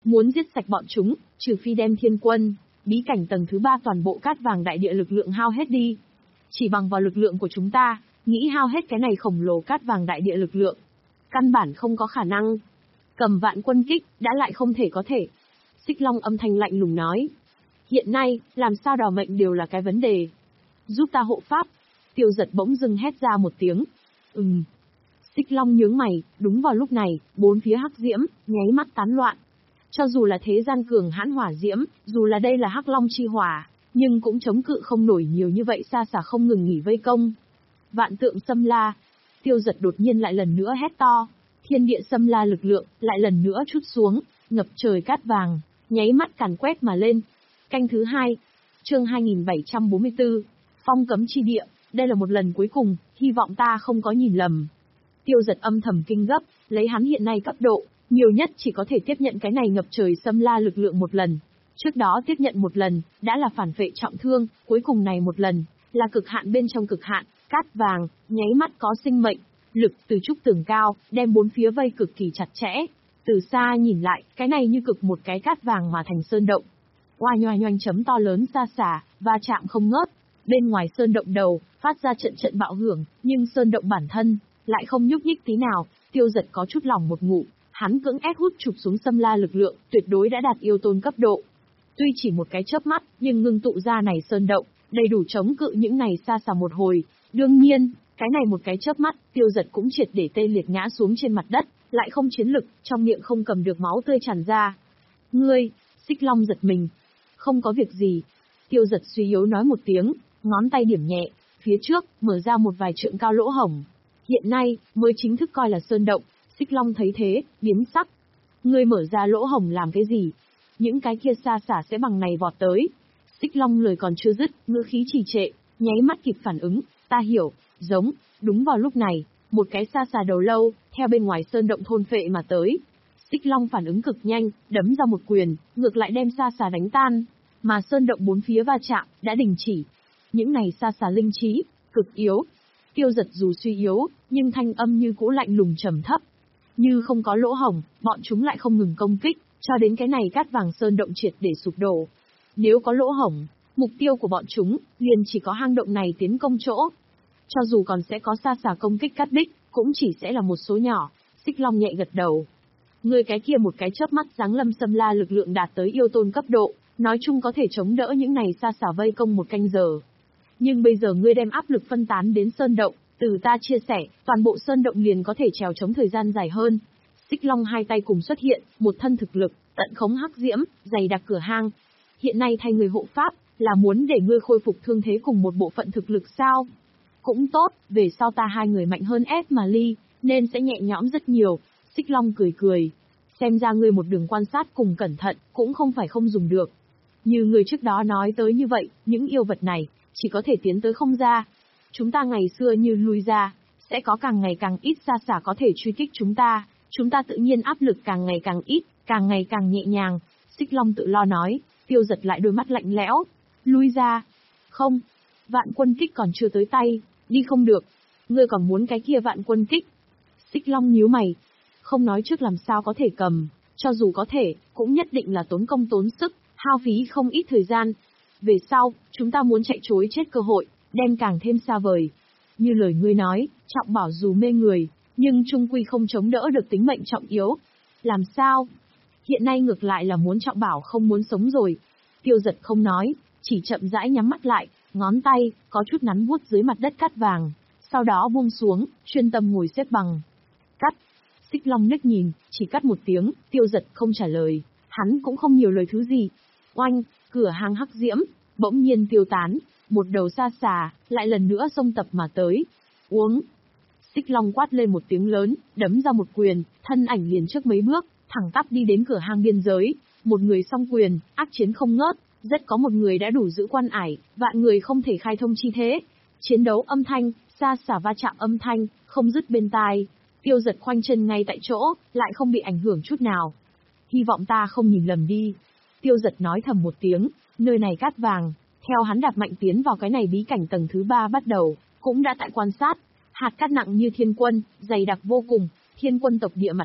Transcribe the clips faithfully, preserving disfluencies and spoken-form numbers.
Muốn giết sạch bọn chúng, trừ phi đem thiên quân, bí cảnh tầng thứ ba toàn bộ cát vàng đại địa lực lượng hao hết đi. Chỉ bằng vào lực lượng của chúng ta, nghĩ hao hết cái này khổng lồ cát vàng đại địa lực lượng. Căn bản không có khả năng. Cầm vạn quân kích, đã lại không thể có thể. Xích Long âm thanh lạnh lùng nói. Hiện nay, làm sao đào mệnh đều là cái vấn đề. Giúp ta hộ pháp. Tiêu Giật bỗng dưng hét ra một tiếng. Ừm. Xích Long nhướng mày, đúng vào lúc này, bốn phía hắc diễm, nháy mắt tán loạn. Cho dù là thế gian cường hãn hỏa diễm, dù là đây là hắc long chi hỏa, nhưng cũng chống cự không nổi nhiều như vậy, xa xả không ngừng nghỉ vây công. Vạn tượng xâm la. Tiêu Giật đột nhiên lại lần nữa hét to. Thiên địa xâm la lực lượng, lại lần nữa trút xuống, ngập trời cát vàng, nháy mắt càn quét mà lên. Canh thứ hai. Chương hai nghìn bảy trăm bốn mươi tư. Phong cấm chi địa, đây là một lần cuối cùng, hy vọng ta không có nhìn lầm. Tiêu Giật âm thầm kinh gấp, lấy hắn hiện nay cấp độ, nhiều nhất chỉ có thể tiếp nhận cái này ngập trời xâm la lực lượng một lần. Trước đó tiếp nhận một lần, đã là phản phệ trọng thương, cuối cùng này một lần, là cực hạn bên trong cực hạn, cát vàng, nháy mắt có sinh mệnh, lực từ trúc tường cao, đem bốn phía vây cực kỳ chặt chẽ. Từ xa nhìn lại, cái này như cực một cái cát vàng mà thành sơn động. Oa nhoa nhoanh chấm to lớn xa xả, va chạm không ngớt. Bên ngoài sơn động đầu, phát ra trận trận bạo hưởng, nhưng sơn động bản thân, lại không nhúc nhích tí nào. Tiêu Giật có chút lòng một ngụ, hắn cưỡng ép hút chụp xuống xâm la lực lượng, tuyệt đối đã đạt yêu tôn cấp độ. Tuy chỉ một cái chớp mắt, nhưng ngưng tụ ra này sơn động, đầy đủ chống cự những này xa xả một hồi. Đương nhiên, cái này một cái chớp mắt, Tiêu Giật cũng triệt để tê liệt ngã xuống trên mặt đất, lại không chiến lực, trong miệng không cầm được máu tươi tràn ra. Ngươi, Xích Long giật mình. Không có việc gì. Tiêu Giật suy yếu nói một tiếng, ngón tay điểm nhẹ, phía trước, mở ra một vài trượng cao lỗ hổng. Hiện nay, mới chính thức coi là sơn động. Xích Long thấy thế, biến sắc. Ngươi mở ra lỗ hổng làm cái gì? Những cái kia xa xả sẽ bằng này vọt tới. Xích Long lời còn chưa dứt, ngữ khí trì trệ, nháy mắt kịp phản ứng, ta hiểu, giống. Đúng vào lúc này, một cái xa xả đầu lâu, theo bên ngoài sơn động thôn phệ mà tới. Xích Long phản ứng cực nhanh, đấm ra một quyền, ngược lại đem xa xả đánh tan. Mà sơn động bốn phía va chạm, đã đình chỉ. Những này xa xả linh trí, cực yếu. Tiêu Giật dù suy yếu, nhưng thanh âm như cũ lạnh lùng trầm thấp. Như không có lỗ hổng, bọn chúng lại không ngừng công kích, cho đến cái này cát vàng sơn động triệt để sụp đổ. Nếu có lỗ hổng, mục tiêu của bọn chúng, liền chỉ có hang động này tiến công chỗ. Cho dù còn sẽ có xa xả công kích cắt đích, cũng chỉ sẽ là một số nhỏ. Xích Long nhẹ gật đầu. Người cái kia một cái chớp mắt giáng lâm xâm la lực lượng đạt tới yêu tôn cấp độ, nói chung có thể chống đỡ những này xa xả vây công một canh giờ. Nhưng bây giờ ngươi đem áp lực phân tán đến sơn động, từ ta chia sẻ, toàn bộ sơn động liền có thể trèo chống thời gian dài hơn. Xích Long hai tay cùng xuất hiện, một thân thực lực, tận khống hắc diễm, dày đặc cửa hang. Hiện nay thay người hộ pháp, là muốn để ngươi khôi phục thương thế cùng một bộ phận thực lực sao? Cũng tốt, về sau ta hai người mạnh hơn ép mà ly, nên sẽ nhẹ nhõm rất nhiều. Xích Long cười cười. Xem ra ngươi một đường quan sát cùng cẩn thận, cũng không phải không dùng được. Như người trước đó nói tới như vậy, những yêu vật này, chỉ có thể tiến tới không ra. Chúng ta ngày xưa như lui ra, sẽ có càng ngày càng ít xa xả có thể truy kích chúng ta. Chúng ta tự nhiên áp lực càng ngày càng ít, càng ngày càng nhẹ nhàng. Xích Long tự lo nói. Tiêu Giật lại đôi mắt lạnh lẽo. Lui ra. Không. Vạn quân kích còn chưa tới tay. Đi không được. Ngươi còn muốn cái kia vạn quân kích. Xích Long nhíu mày. Không nói trước làm sao có thể cầm. Cho dù có thể, cũng nhất định là tốn công tốn sức, hao phí không ít thời gian. Về sau, chúng ta muốn chạy trối chết cơ hội, đem càng thêm xa vời. Như lời ngươi nói, trọng bảo dù mê người, nhưng trung quy không chống đỡ được tính mệnh trọng yếu. Làm sao? Hiện nay ngược lại là muốn trọng bảo không muốn sống rồi. Tiêu Giật không nói, chỉ chậm rãi nhắm mắt lại, ngón tay, có chút nắn vuốt dưới mặt đất cát vàng. Sau đó buông xuống, chuyên tâm ngồi xếp bằng. Cắt. Xích Long nức nhìn, chỉ cắt một tiếng, Tiêu Giật không trả lời. Hắn cũng không nhiều lời thứ gì. Oanh, cửa hang hắc diễm, bỗng nhiên tiêu tán. Một đầu xa xà, lại lần nữa xông tập mà tới. Uống. Xích Long quát lên một tiếng lớn, đấm ra một quyền, thân ảnh liền trước mấy bước, thẳng tắp đi đến cửa hang biên giới. Một người song quyền, ác chiến không ngớt, rất có một người đã đủ giữ quan ải, vạn người không thể khai thông chi thế. Chiến đấu âm thanh, xa xả va chạm âm thanh, không dứt bên tai. Tiêu Giật khoanh chân ngay tại chỗ, lại không bị ảnh hưởng chút nào. Hy vọng ta không nhìn lầm đi. Tiêu Giật nói thầm một tiếng, nơi này cát vàng. Theo hắn đạp mạnh tiến vào cái này bí cảnh tầng thứ ba bắt đầu, cũng đã tại quan sát. Hạt cát nặng như thiên quân, dày đặc vô cùng, thiên quân tộc địa mặt đất,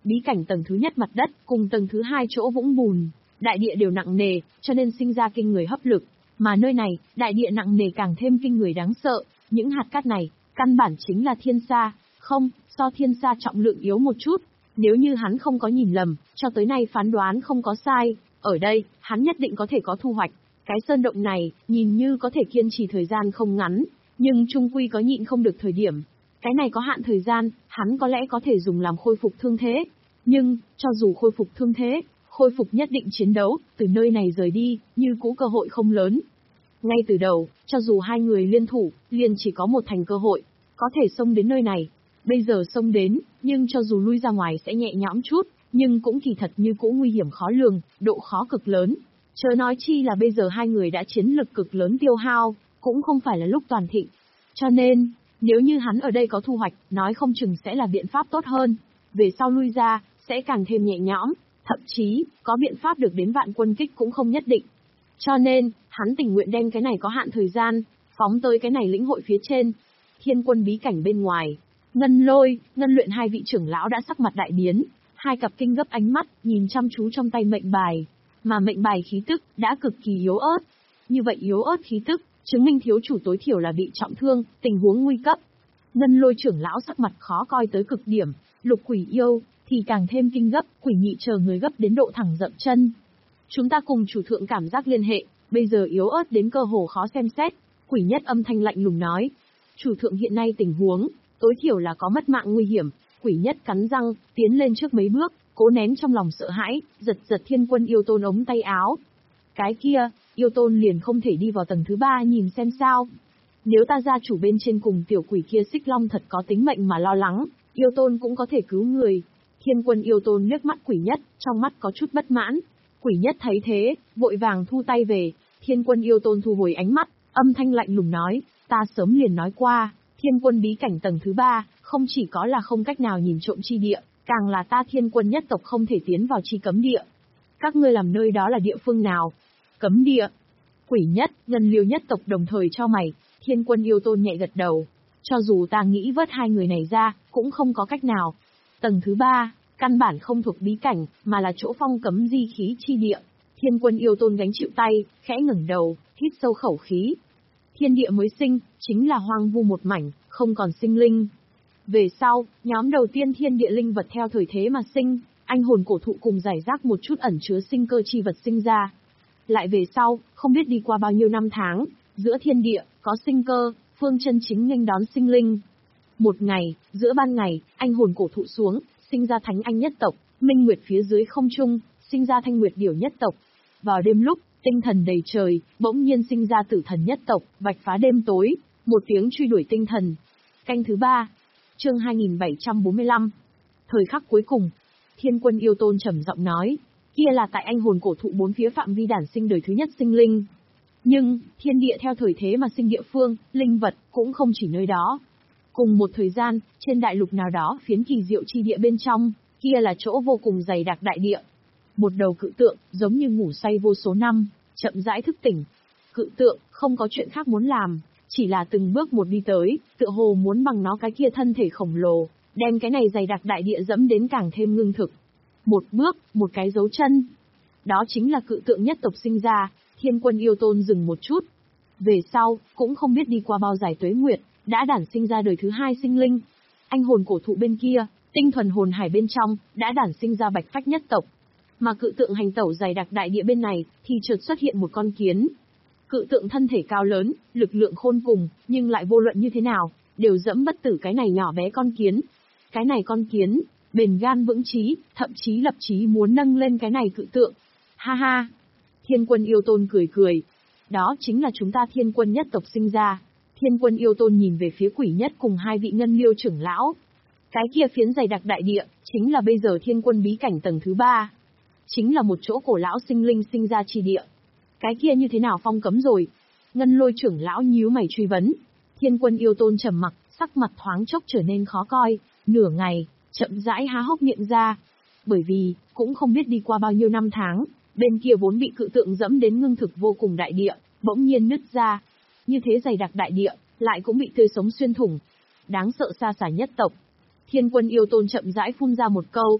Bí cảnh tầng thứ nhất mặt đất, cùng tầng thứ hai chỗ vũng bùn, đại địa đều nặng nề, cho nên sinh ra kinh người hấp lực. Mà nơi này, đại địa nặng nề càng thêm kinh người đáng sợ, những hạt cát này, căn bản chính là thiên sa, không, so thiên sa trọng lượng yếu một chút. Nếu như hắn không có nhìn lầm, cho tới nay phán đoán không có sai, ở đây, hắn nhất định có thể có thu hoạch. Cái sơn động này, nhìn như có thể kiên trì thời gian không ngắn, nhưng trung quy có nhịn không được thời điểm. Cái này có hạn thời gian, hắn có lẽ có thể dùng làm khôi phục thương thế. Nhưng, cho dù khôi phục thương thế, khôi phục nhất định chiến đấu, từ nơi này rời đi, như cũ cơ hội không lớn. Ngay từ đầu, cho dù hai người liên thủ, liền chỉ có một thành cơ hội, có thể xông đến nơi này. Bây giờ xông đến, nhưng cho dù lui ra ngoài sẽ nhẹ nhõm chút, nhưng cũng kỳ thật như cũ nguy hiểm khó lường, độ khó cực lớn. Chớ nói chi là bây giờ hai người đã chiến lực cực lớn tiêu hao, cũng không phải là lúc toàn thịnh. Cho nên, nếu như hắn ở đây có thu hoạch, nói không chừng sẽ là biện pháp tốt hơn. Về sau lui ra, sẽ càng thêm nhẹ nhõm, thậm chí, có biện pháp được đến vạn quân kích cũng không nhất định. Cho nên, hắn tình nguyện đem cái này có hạn thời gian, phóng tới cái này lĩnh hội phía trên. Thiên quân bí cảnh bên ngoài, Ngân Lôi, Ngân Luyện hai vị trưởng lão đã sắc mặt đại biến, hai cặp kinh gấp ánh mắt, nhìn chăm chú trong tay mệnh bài. Mà mệnh bài khí tức, đã cực kỳ yếu ớt. Như vậy yếu ớt khí tức, chứng minh thiếu chủ tối thiểu là bị trọng thương, tình huống nguy cấp. Ngân Lôi trưởng lão sắc mặt khó coi tới cực điểm, Lục Quỷ yêu, thì càng thêm kinh gấp, Quỷ Nhị chờ người gấp đến độ thẳng dậm chân. Chúng ta cùng chủ thượng cảm giác liên hệ, bây giờ yếu ớt đến cơ hồ khó xem xét. Quỷ Nhất âm thanh lạnh lùng nói. Chủ thượng hiện nay tình huống, tối thiểu là có mất mạng nguy hiểm. Quỷ Nhất cắn răng, tiến lên trước mấy bước, cố nén trong lòng sợ hãi, giật giật Thiên Quân Yêu Tôn ống tay áo. Cái kia, Yêu Tôn liền không thể đi vào tầng thứ ba nhìn xem sao. Nếu ta gia chủ bên trên cùng tiểu quỷ kia Xích Long thật có tính mệnh mà lo lắng, Yêu Tôn cũng có thể cứu người. Thiên Quân Yêu Tôn liếc mắt Quỷ Nhất, trong mắt có chút bất mãn. Quỷ Nhất thấy thế, vội vàng thu tay về. Thiên Quân Yêu Tôn thu hồi ánh mắt, âm thanh lạnh lùng nói, ta sớm liền nói qua, Thiên Quân bí cảnh tầng thứ ba, không chỉ có là không cách nào nhìn trộm chi địa, càng là ta Thiên Quân nhất tộc không thể tiến vào chi cấm địa. Các ngươi làm nơi đó là địa phương nào? Cấm địa. Quỷ Nhất, Ngân Liêu nhất tộc đồng thời cho mày. Thiên Quân Yêu Tôn nhẹ gật đầu. Cho dù ta nghĩ vớt hai người này ra, cũng không có cách nào. Tầng thứ ba, căn bản không thuộc bí cảnh, mà là chỗ phong cấm di khí chi địa. Thiên Quân Yêu Tôn gánh chịu tay, khẽ ngẩng đầu, hít sâu khẩu khí. Thiên địa mới sinh, chính là hoang vu một mảnh, không còn sinh linh. Về sau, nhóm đầu tiên thiên địa linh vật theo thời thế mà sinh, anh hồn cổ thụ cùng giải rác một chút ẩn chứa sinh cơ chi vật sinh ra. Lại về sau, không biết đi qua bao nhiêu năm tháng, giữa thiên địa, có sinh cơ, phương chân chính nghênh đón sinh linh. Một ngày, giữa ban ngày, anh hồn cổ thụ xuống, sinh ra thánh anh nhất tộc, minh nguyệt phía dưới không trung, sinh ra thanh nguyệt điểu nhất tộc. Vào đêm lúc, tinh thần đầy trời, bỗng nhiên sinh ra tử thần nhất tộc, vạch phá đêm tối, một tiếng truy đuổi tinh thần. Canh thứ ba, chương hai nghìn bảy trăm bốn mươi lăm. Thời khắc cuối cùng, Thiên Quân Yêu Tôn trầm giọng nói, kia là tại anh hồn cổ thụ bốn phía phạm vi đản sinh đời thứ nhất sinh linh. Nhưng, thiên địa theo thời thế mà sinh địa phương, linh vật, cũng không chỉ nơi đó. Cùng một thời gian, trên đại lục nào đó phiến kỳ diệu chi địa bên trong, kia là chỗ vô cùng dày đặc đại địa. Một đầu cự tượng, giống như ngủ say vô số năm, chậm rãi thức tỉnh. Cự tượng, không có chuyện khác muốn làm, chỉ là từng bước một đi tới, tựa hồ muốn bằng nó cái kia thân thể khổng lồ, đem cái này dày đặc đại địa dẫm đến càng thêm ngưng thực. Một bước, một cái dấu chân. Đó chính là cự tượng nhất tộc sinh ra. Thiên Quân Yêu Tôn dừng một chút. Về sau, cũng không biết đi qua bao dài tuế nguyệt, đã đản sinh ra đời thứ hai sinh linh. Anh hồn cổ thụ bên kia, tinh thuần hồn hải bên trong, đã đản sinh ra bạch phách nhất tộc. Mà cự tượng hành tẩu dày đặc đại địa bên này, thì chợt xuất hiện một con kiến. Cự tượng thân thể cao lớn, lực lượng khôn cùng, nhưng lại vô luận như thế nào, đều dẫm bất tử cái này nhỏ bé con kiến. Cái này con kiến, bền gan vững chí, thậm chí lập chí muốn nâng lên cái này cự tượng. Ha ha! Thiên Quân Yêu Tôn cười cười. Đó chính là chúng ta Thiên Quân nhất tộc sinh ra. Thiên Quân Yêu Tôn nhìn về phía Quỷ Nhất cùng hai vị Ngân Liêu trưởng lão. Cái kia phiến dày đặc đại địa, chính là bây giờ Thiên Quân bí cảnh tầng thứ ba. Chính là một chỗ cổ lão sinh linh sinh ra chi địa. Cái kia như thế nào phong cấm rồi? Ngân Lôi trưởng lão nhíu mày truy vấn. Thiên Quân Yêu Tôn trầm mặc, sắc mặt thoáng chốc trở nên khó coi, nửa ngày, chậm rãi há hốc miệng ra. Bởi vì, cũng không biết đi qua bao nhiêu năm tháng, bên kia vốn bị cự tượng dẫm đến ngưng thực vô cùng đại địa, bỗng nhiên nứt ra. Như thế dày đặc đại địa, lại cũng bị tươi sống xuyên thủng. Đáng sợ xa xả nhất tộc. Thiên Quân Yêu Tôn chậm rãi phun ra một câu.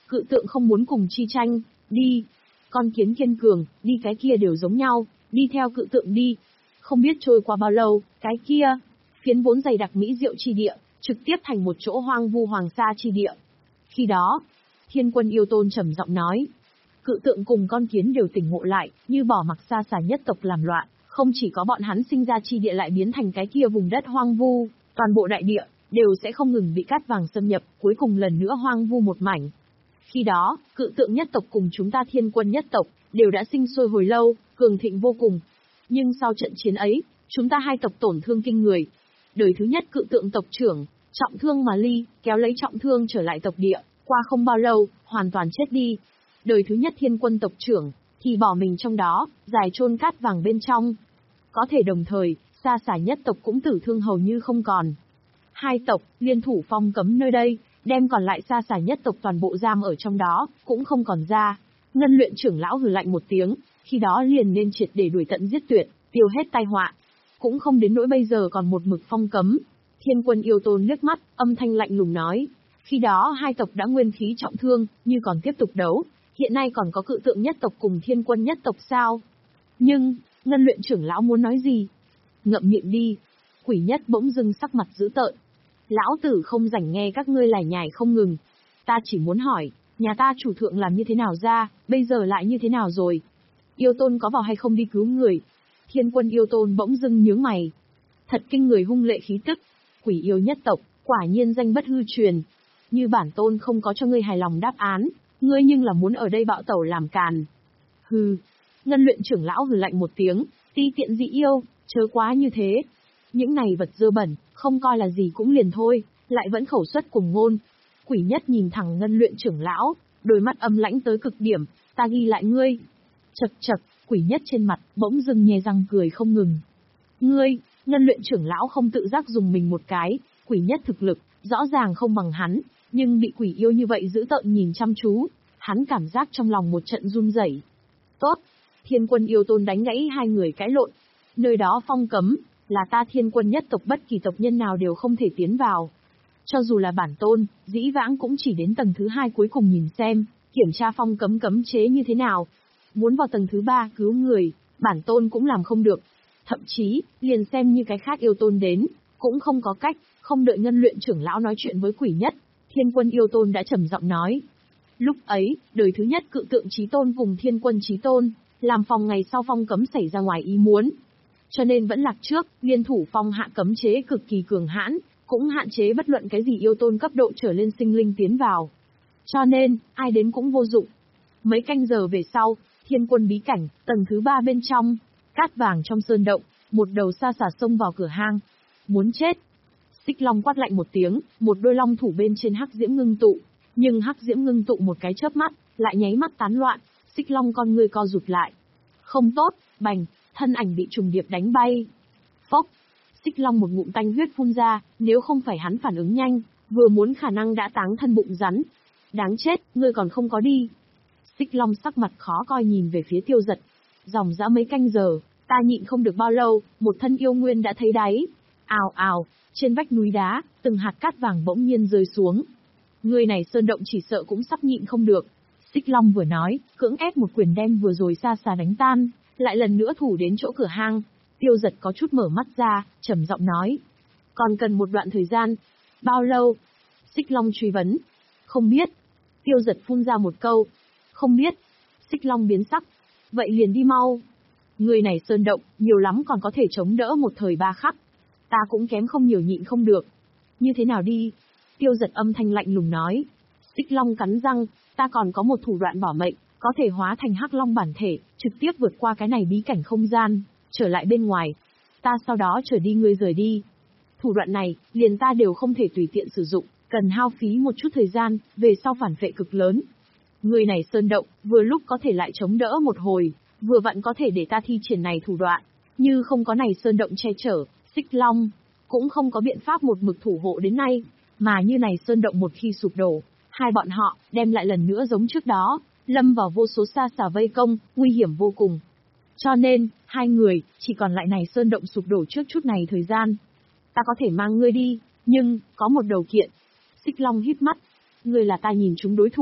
Cự tượng không muốn cùng chi tranh, đi. Con kiến kiên cường, đi cái kia đều giống nhau, đi theo cự tượng đi. Không biết trôi qua bao lâu, cái kia, phiến vốn dày đặc mỹ diệu chi địa, trực tiếp thành một chỗ hoang vu hoàng sa chi địa. Khi đó, Thiên Quân Yêu Tôn trầm giọng nói, cự tượng cùng con kiến đều tỉnh ngộ lại, như bỏ mặc Sa Xà nhất tộc làm loạn, không chỉ có bọn hắn sinh ra chi địa lại biến thành cái kia vùng đất hoang vu, toàn bộ đại địa đều sẽ không ngừng bị cát vàng xâm nhập, cuối cùng lần nữa hoang vu một mảnh. Khi đó, cự tượng nhất tộc cùng chúng ta Thiên Quân nhất tộc đều đã sinh sôi hồi lâu, cường thịnh vô cùng. Nhưng sau trận chiến ấy, chúng ta hai tộc tổn thương kinh người. Đời thứ nhất cự tượng tộc trưởng, trọng thương mà ly, kéo lấy trọng thương trở lại tộc địa, qua không bao lâu, hoàn toàn chết đi. Đời thứ nhất Thiên Quân tộc trưởng, thì bỏ mình trong đó, dài chôn cát vàng bên trong. Có thể đồng thời, Sa Xà nhất tộc cũng tử thương hầu như không còn. Hai tộc, liên thủ phong cấm nơi đây, đem còn lại Sa Xà nhất tộc toàn bộ giam ở trong đó, cũng không còn ra. Ngân luyện trưởng lão hừ lạnh một tiếng, khi đó liền nên triệt để đuổi tận giết tuyệt, tiêu hết tai họa. Cũng không đến nỗi bây giờ còn một mực phong cấm. Thiên Quân Yêu Tôn liếc mắt, âm thanh lạnh lùng nói. Khi đó hai tộc đã nguyên khí trọng thương, như còn tiếp tục đấu, hiện nay còn có cự tượng nhất tộc cùng Thiên Quân nhất tộc sao? Nhưng, Ngân luyện trưởng lão muốn nói gì? Ngậm miệng đi. Quỷ nhất bỗng dưng sắc mặt dữ tợn. Lão tử không rảnh nghe các ngươi lải nhải không ngừng. Ta chỉ muốn hỏi, nhà ta chủ thượng làm như thế nào ra, bây giờ lại như thế nào rồi? Yêu Tôn có vào hay không đi cứu người? Thiên Quân Yêu Tôn bỗng dưng nhướng mày. Thật kinh người hung lệ khí tức. Quỷ yêu nhất tộc, quả nhiên danh bất hư truyền. Như bản tôn không có cho ngươi hài lòng đáp án, ngươi nhưng là muốn ở đây bạo tẩu làm càn. Hừ. Ngân luyện trưởng lão hừ lạnh một tiếng, ti tiện dị yêu, chớ quá như thế. Những này vật dơ bẩn, không coi là gì cũng liền thôi, lại vẫn khẩu xuất cùng ngôn. Quỷ nhất nhìn thẳng ngân luyện trưởng lão, đôi mắt âm lãnh tới cực điểm, ta ghi lại ngươi. Chật chật, quỷ nhất trên mặt, bỗng dưng nhe răng cười không ngừng. Ngươi, ngân luyện trưởng lão không tự giác dùng mình một cái, quỷ nhất thực lực, rõ ràng không bằng hắn, nhưng bị quỷ yêu như vậy giữ tợn nhìn chăm chú, hắn cảm giác trong lòng một trận run rẩy. Tốt, Thiên Quân Yêu Tôn đánh gãy hai người cãi lộn. Nơi đó phong cấm, là ta Thiên Quân nhất tộc bất kỳ tộc nhân nào đều không thể tiến vào. Cho dù là bản tôn, dĩ vãng cũng chỉ đến tầng thứ hai cuối cùng nhìn xem, kiểm tra phong cấm cấm chế như thế nào. Muốn vào tầng thứ ba cứu người, bản tôn cũng làm không được. Thậm chí, liền xem như cái khác yêu tôn đến, cũng không có cách, không đợi ngân luyện trưởng lão nói chuyện với quỷ nhất. Thiên Quân Yêu Tôn đã trầm giọng nói. Lúc ấy, đời thứ nhất cự tượng Chí Tôn cùng Thiên Quân Chí Tôn, làm phòng ngày sau phong cấm xảy ra ngoài ý muốn. Cho nên vẫn lạc trước, liên thủ phong hạ cấm chế cực kỳ cường hãn, cũng hạn chế bất luận cái gì yêu tôn cấp độ trở lên sinh linh tiến vào. Cho nên, ai đến cũng vô dụng. Mấy canh giờ về sau, Thiên Quân bí cảnh, tầng thứ ba bên trong, cát vàng trong sơn động, một đầu Sa Xà xông vào cửa hang. Muốn chết. Xích Long quát lạnh một tiếng, một đôi long thủ bên trên hắc diễm ngưng tụ, nhưng hắc diễm ngưng tụ một cái chớp mắt, lại nháy mắt tán loạn, Xích Long con ngươi co rụt lại. Không tốt, bành, thân ảnh bị trùng điệp đánh bay. Phốc, Xích Long một ngụm tanh huyết phun ra, nếu không phải hắn phản ứng nhanh, vừa muốn khả năng đã táng thân bụng rắn. Đáng chết, ngươi còn không có đi. Xích Long sắc mặt khó coi nhìn về phía Tiêu Giật. Dòng dã mấy canh giờ, ta nhịn không được bao lâu, một thân yêu nguyên đã thấy đáy. Ào ào, trên vách núi đá, từng hạt cát vàng bỗng nhiên rơi xuống. Người này sơn động chỉ sợ cũng sắp nhịn không được. Xích Long vừa nói, cưỡng ép một quyền đem vừa rồi Sa Xà đánh tan, lại lần nữa thủ đến chỗ cửa hang. Tiêu Giật có chút mở mắt ra, trầm giọng nói. Còn cần một đoạn thời gian. Bao lâu? Xích Long truy vấn. Không biết. Tiêu Giật phun ra một câu. Không biết. Xích Long biến sắc. Vậy liền đi mau. Người này sơn động, nhiều lắm còn có thể chống đỡ một thời ba khắc. Ta cũng kém không nhiều nhịn không được. Như thế nào đi? Tiêu Giật âm thanh lạnh lùng nói. Xích Long cắn răng, ta còn có một thủ đoạn bảo mệnh, có thể hóa thành hắc long bản thể, trực tiếp vượt qua cái này bí cảnh không gian, trở lại bên ngoài. Ta sau đó trở đi ngươi rời đi. Thủ đoạn này, liền ta đều không thể tùy tiện sử dụng, cần hao phí một chút thời gian, về sau phản phệ cực lớn. Người này sơn động, vừa lúc có thể lại chống đỡ một hồi, vừa vặn có thể để ta thi triển này thủ đoạn. Như không có này sơn động che chở, Xích Long cũng không có biện pháp một mực thủ hộ đến nay, mà như này sơn động một khi sụp đổ, hai bọn họ đem lại lần nữa giống trước đó, lâm vào vô số Sa Xà vây công, nguy hiểm vô cùng. Cho nên, hai người chỉ còn lại này sơn động sụp đổ trước chút này thời gian. Ta có thể mang ngươi đi, nhưng có một đầu kiện. Xích Long híp mắt, ngươi là ta nhìn chúng đối thủ,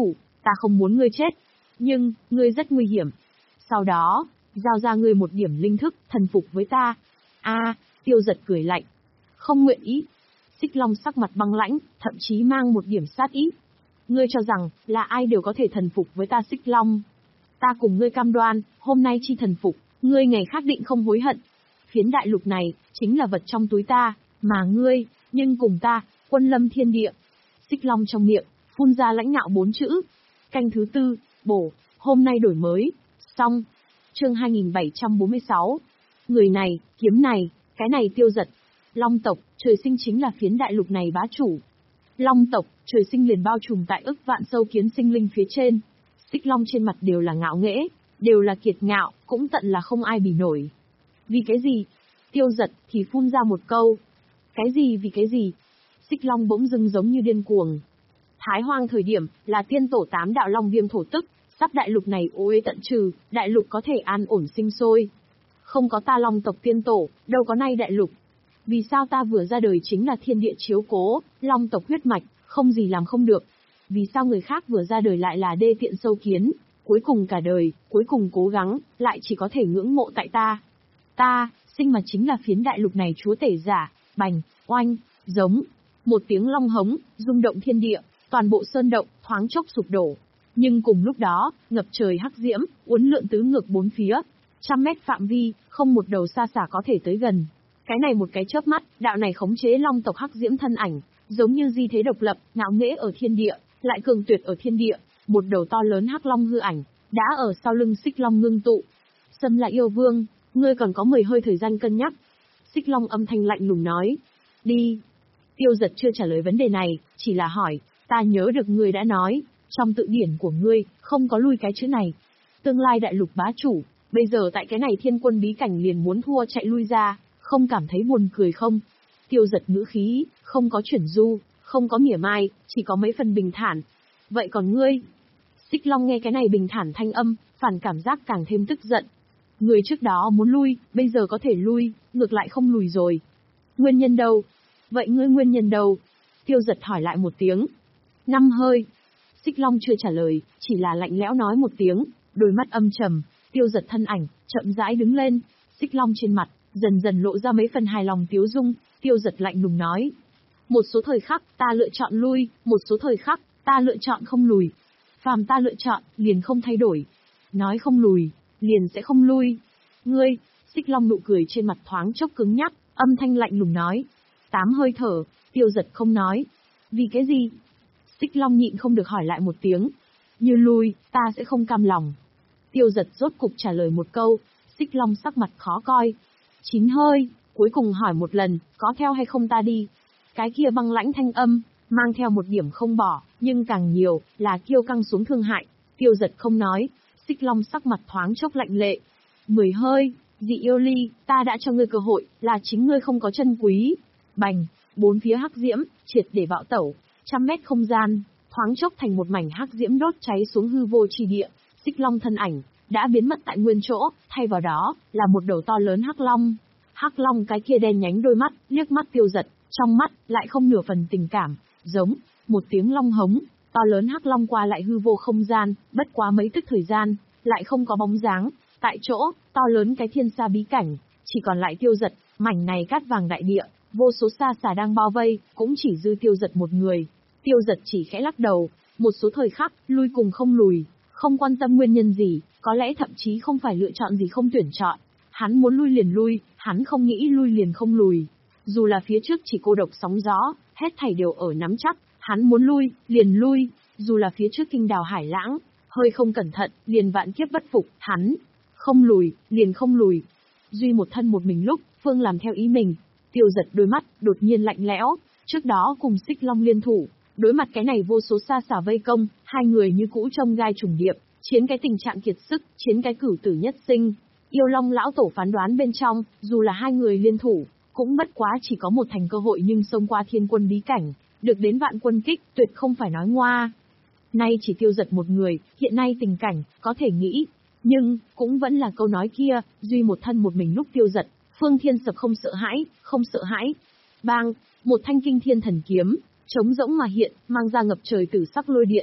Ta không muốn ngươi chết. Nhưng, ngươi rất nguy hiểm. Sau đó, giao ra ngươi một điểm linh thức, thần phục với ta. A, Tiêu Giật cười lạnh. Không nguyện ý. Xích Long sắc mặt băng lãnh, thậm chí mang một điểm sát ý. Ngươi cho rằng, là ai đều có thể thần phục với ta Xích Long. Ta cùng ngươi cam đoan, hôm nay chi thần phục, ngươi ngày khác định không hối hận. Phiến đại lục này, chính là vật trong túi ta, mà ngươi, nhưng cùng ta, quân lâm thiên địa. Xích Long trong miệng, phun ra lãnh ngạo bốn chữ. Canh thứ tư, bổ, hôm nay đổi mới, xong. Chương hai nghìn bảy trăm bốn mươi sáu. Người này, kiếm này, cái này Tiêu Giật. Long tộc, trời sinh chính là phiến đại lục này bá chủ. Long tộc, trời sinh liền bao trùm tại ức vạn sâu kiến sinh linh phía trên. Xích Long trên mặt đều là ngạo nghễ, đều là kiệt ngạo, cũng tận là không ai bì nổi. Vì cái gì? Tiêu Giật thì phun ra một câu. Cái gì vì cái gì? Xích Long bỗng dưng giống như điên cuồng. Thái Hoang thời điểm, là tiên tổ tám đạo long viêm thổ tức, sắp đại lục này ô uế tận trừ, đại lục có thể an ổn sinh sôi. Không có ta long tộc tiên tổ, đâu có nay đại lục. Vì sao ta vừa ra đời chính là thiên địa chiếu cố, long tộc huyết mạch, không gì làm không được. Vì sao người khác vừa ra đời lại là đê tiện sâu kiến, cuối cùng cả đời, cuối cùng cố gắng, lại chỉ có thể ngưỡng mộ tại ta. Ta, sinh mà chính là phiến đại lục này chúa tể giả, bành, oanh, giống. Một tiếng long hống, rung động thiên địa, toàn bộ sơn động, thoáng chốc sụp đổ. Nhưng cùng lúc đó, ngập trời hắc diễm, uốn lượn tứ ngược bốn phía. Trăm mét phạm vi, không một đầu xa xả có thể tới gần. Cái này một cái chớp mắt, đạo này khống chế long tộc hắc diễm thân ảnh, giống như di thế độc lập, ngạo nghễ ở thiên địa, lại cường tuyệt ở thiên địa. Một đầu to lớn hắc long hư ảnh, đã ở sau lưng Xích Long ngưng tụ. Xâm là yêu vương, ngươi còn có mười hơi thời gian cân nhắc. Xích Long âm thanh lạnh lùng nói. Đi. Tiêu Giật chưa trả lời vấn đề này, chỉ là hỏi, ta nhớ được ngươi đã nói, trong tự điển của ngươi, không có lui cái chữ này. Tương lai đại lục bá chủ, bây giờ tại cái này thiên quân bí cảnh liền muốn thua chạy lui ra, không cảm thấy buồn cười không? Tiêu Giật ngữ khí, không có chuyển du, không có mỉa mai, chỉ có mấy phần bình thản. Vậy còn ngươi? Xích Long nghe cái này bình thản thanh âm, phản cảm giác càng thêm tức giận. Người trước đó muốn lui, bây giờ có thể lui, ngược lại không lùi rồi. Nguyên nhân đâu? Vậy ngươi nguyên nhân đâu? Tiêu Giật hỏi lại một tiếng. Năm hơi. Xích Long chưa trả lời, chỉ là lạnh lẽo nói một tiếng, đôi mắt âm trầm. Tiêu Giật thân ảnh, chậm rãi đứng lên. Xích Long trên mặt, dần dần lộ ra mấy phần hài lòng tiếu dung. Tiêu Giật lạnh lùng nói. Một số thời khắc, ta lựa chọn lui, một số thời khắc, ta lựa chọn không lùi. Phàm ta lựa chọn, liền không thay đổi. Nói không lùi, liền sẽ không lui. Ngươi, Xích Long nụ cười trên mặt thoáng chốc cứng nhắc, âm thanh lạnh lùng nói. Tám hơi thở, Tiêu Giật không nói. Vì cái gì? Xích Long nhịn không được hỏi lại một tiếng. Như lui, ta sẽ không cam lòng. Tiêu Giật rốt cục trả lời một câu, Xích Long sắc mặt khó coi. Chín hơi, cuối cùng hỏi một lần, có theo hay không ta đi? Cái kia băng lãnh thanh âm, mang theo một điểm không bỏ, nhưng càng nhiều, là kiêu căng xuống thương hại. Tiêu Giật không nói, Xích Long sắc mặt thoáng chốc lạnh lệ. Mười hơi, dị yêu ly, ta đã cho ngươi cơ hội, là chính ngươi không có chân quý. Bành, bốn phía hắc diễm, triệt để bạo tẩu, trăm mét không gian, thoáng chốc thành một mảnh hắc diễm đốt cháy xuống hư vô chi địa. Xích Long thân ảnh, đã biến mất tại nguyên chỗ, thay vào đó, là một đầu to lớn hắc long. Hắc long cái kia đen nhánh đôi mắt, liếc mắt Tiêu Giật, trong mắt, lại không nửa phần tình cảm, giống, một tiếng long hống, to lớn hắc long qua lại hư vô không gian, bất quá mấy tức thời gian, lại không có bóng dáng, tại chỗ, to lớn cái thiên sa bí cảnh, chỉ còn lại Tiêu Giật, mảnh này cát vàng đại địa, vô số sa xà đang bao vây, cũng chỉ dư Tiêu Giật một người. Tiêu Giật chỉ khẽ lắc đầu, một số thời khắc, lui cùng không lùi, không quan tâm nguyên nhân gì, có lẽ thậm chí không phải lựa chọn gì không tuyển chọn. Hắn muốn lui liền lui, hắn không nghĩ lui liền không lùi. Dù là phía trước chỉ cô độc sóng gió, hết thảy đều ở nắm chắc, hắn muốn lui, liền lui, dù là phía trước kinh đào hải lãng, hơi không cẩn thận, liền vạn kiếp bất phục, hắn không lùi, liền không lùi. Duy một thân một mình lúc, Phương làm theo ý mình. Tiêu Giật đôi mắt, đột nhiên lạnh lẽo, trước đó cùng Xích Long liên thủ, đối mặt cái này vô số sa xả vây công, hai người như cũ trông gai trùng điệp, chiến cái tình trạng kiệt sức, chiến cái cửu tử nhất sinh. Yêu Long lão tổ phán đoán bên trong, dù là hai người liên thủ, cũng bất quá chỉ có một thành cơ hội nhưng xông qua thiên quân bí cảnh, được đến vạn quân kích, tuyệt không phải nói ngoa. Nay chỉ Tiêu Giật một người, hiện nay tình cảnh, có thể nghĩ, nhưng, cũng vẫn là câu nói kia, duy một thân một mình lúc Tiêu Giật, Phương Thiên Sập không sợ hãi, không sợ hãi. Bang, một thanh kinh thiên thần kiếm, trống rỗng mà hiện, mang ra ngập trời tử sắc lôi điện,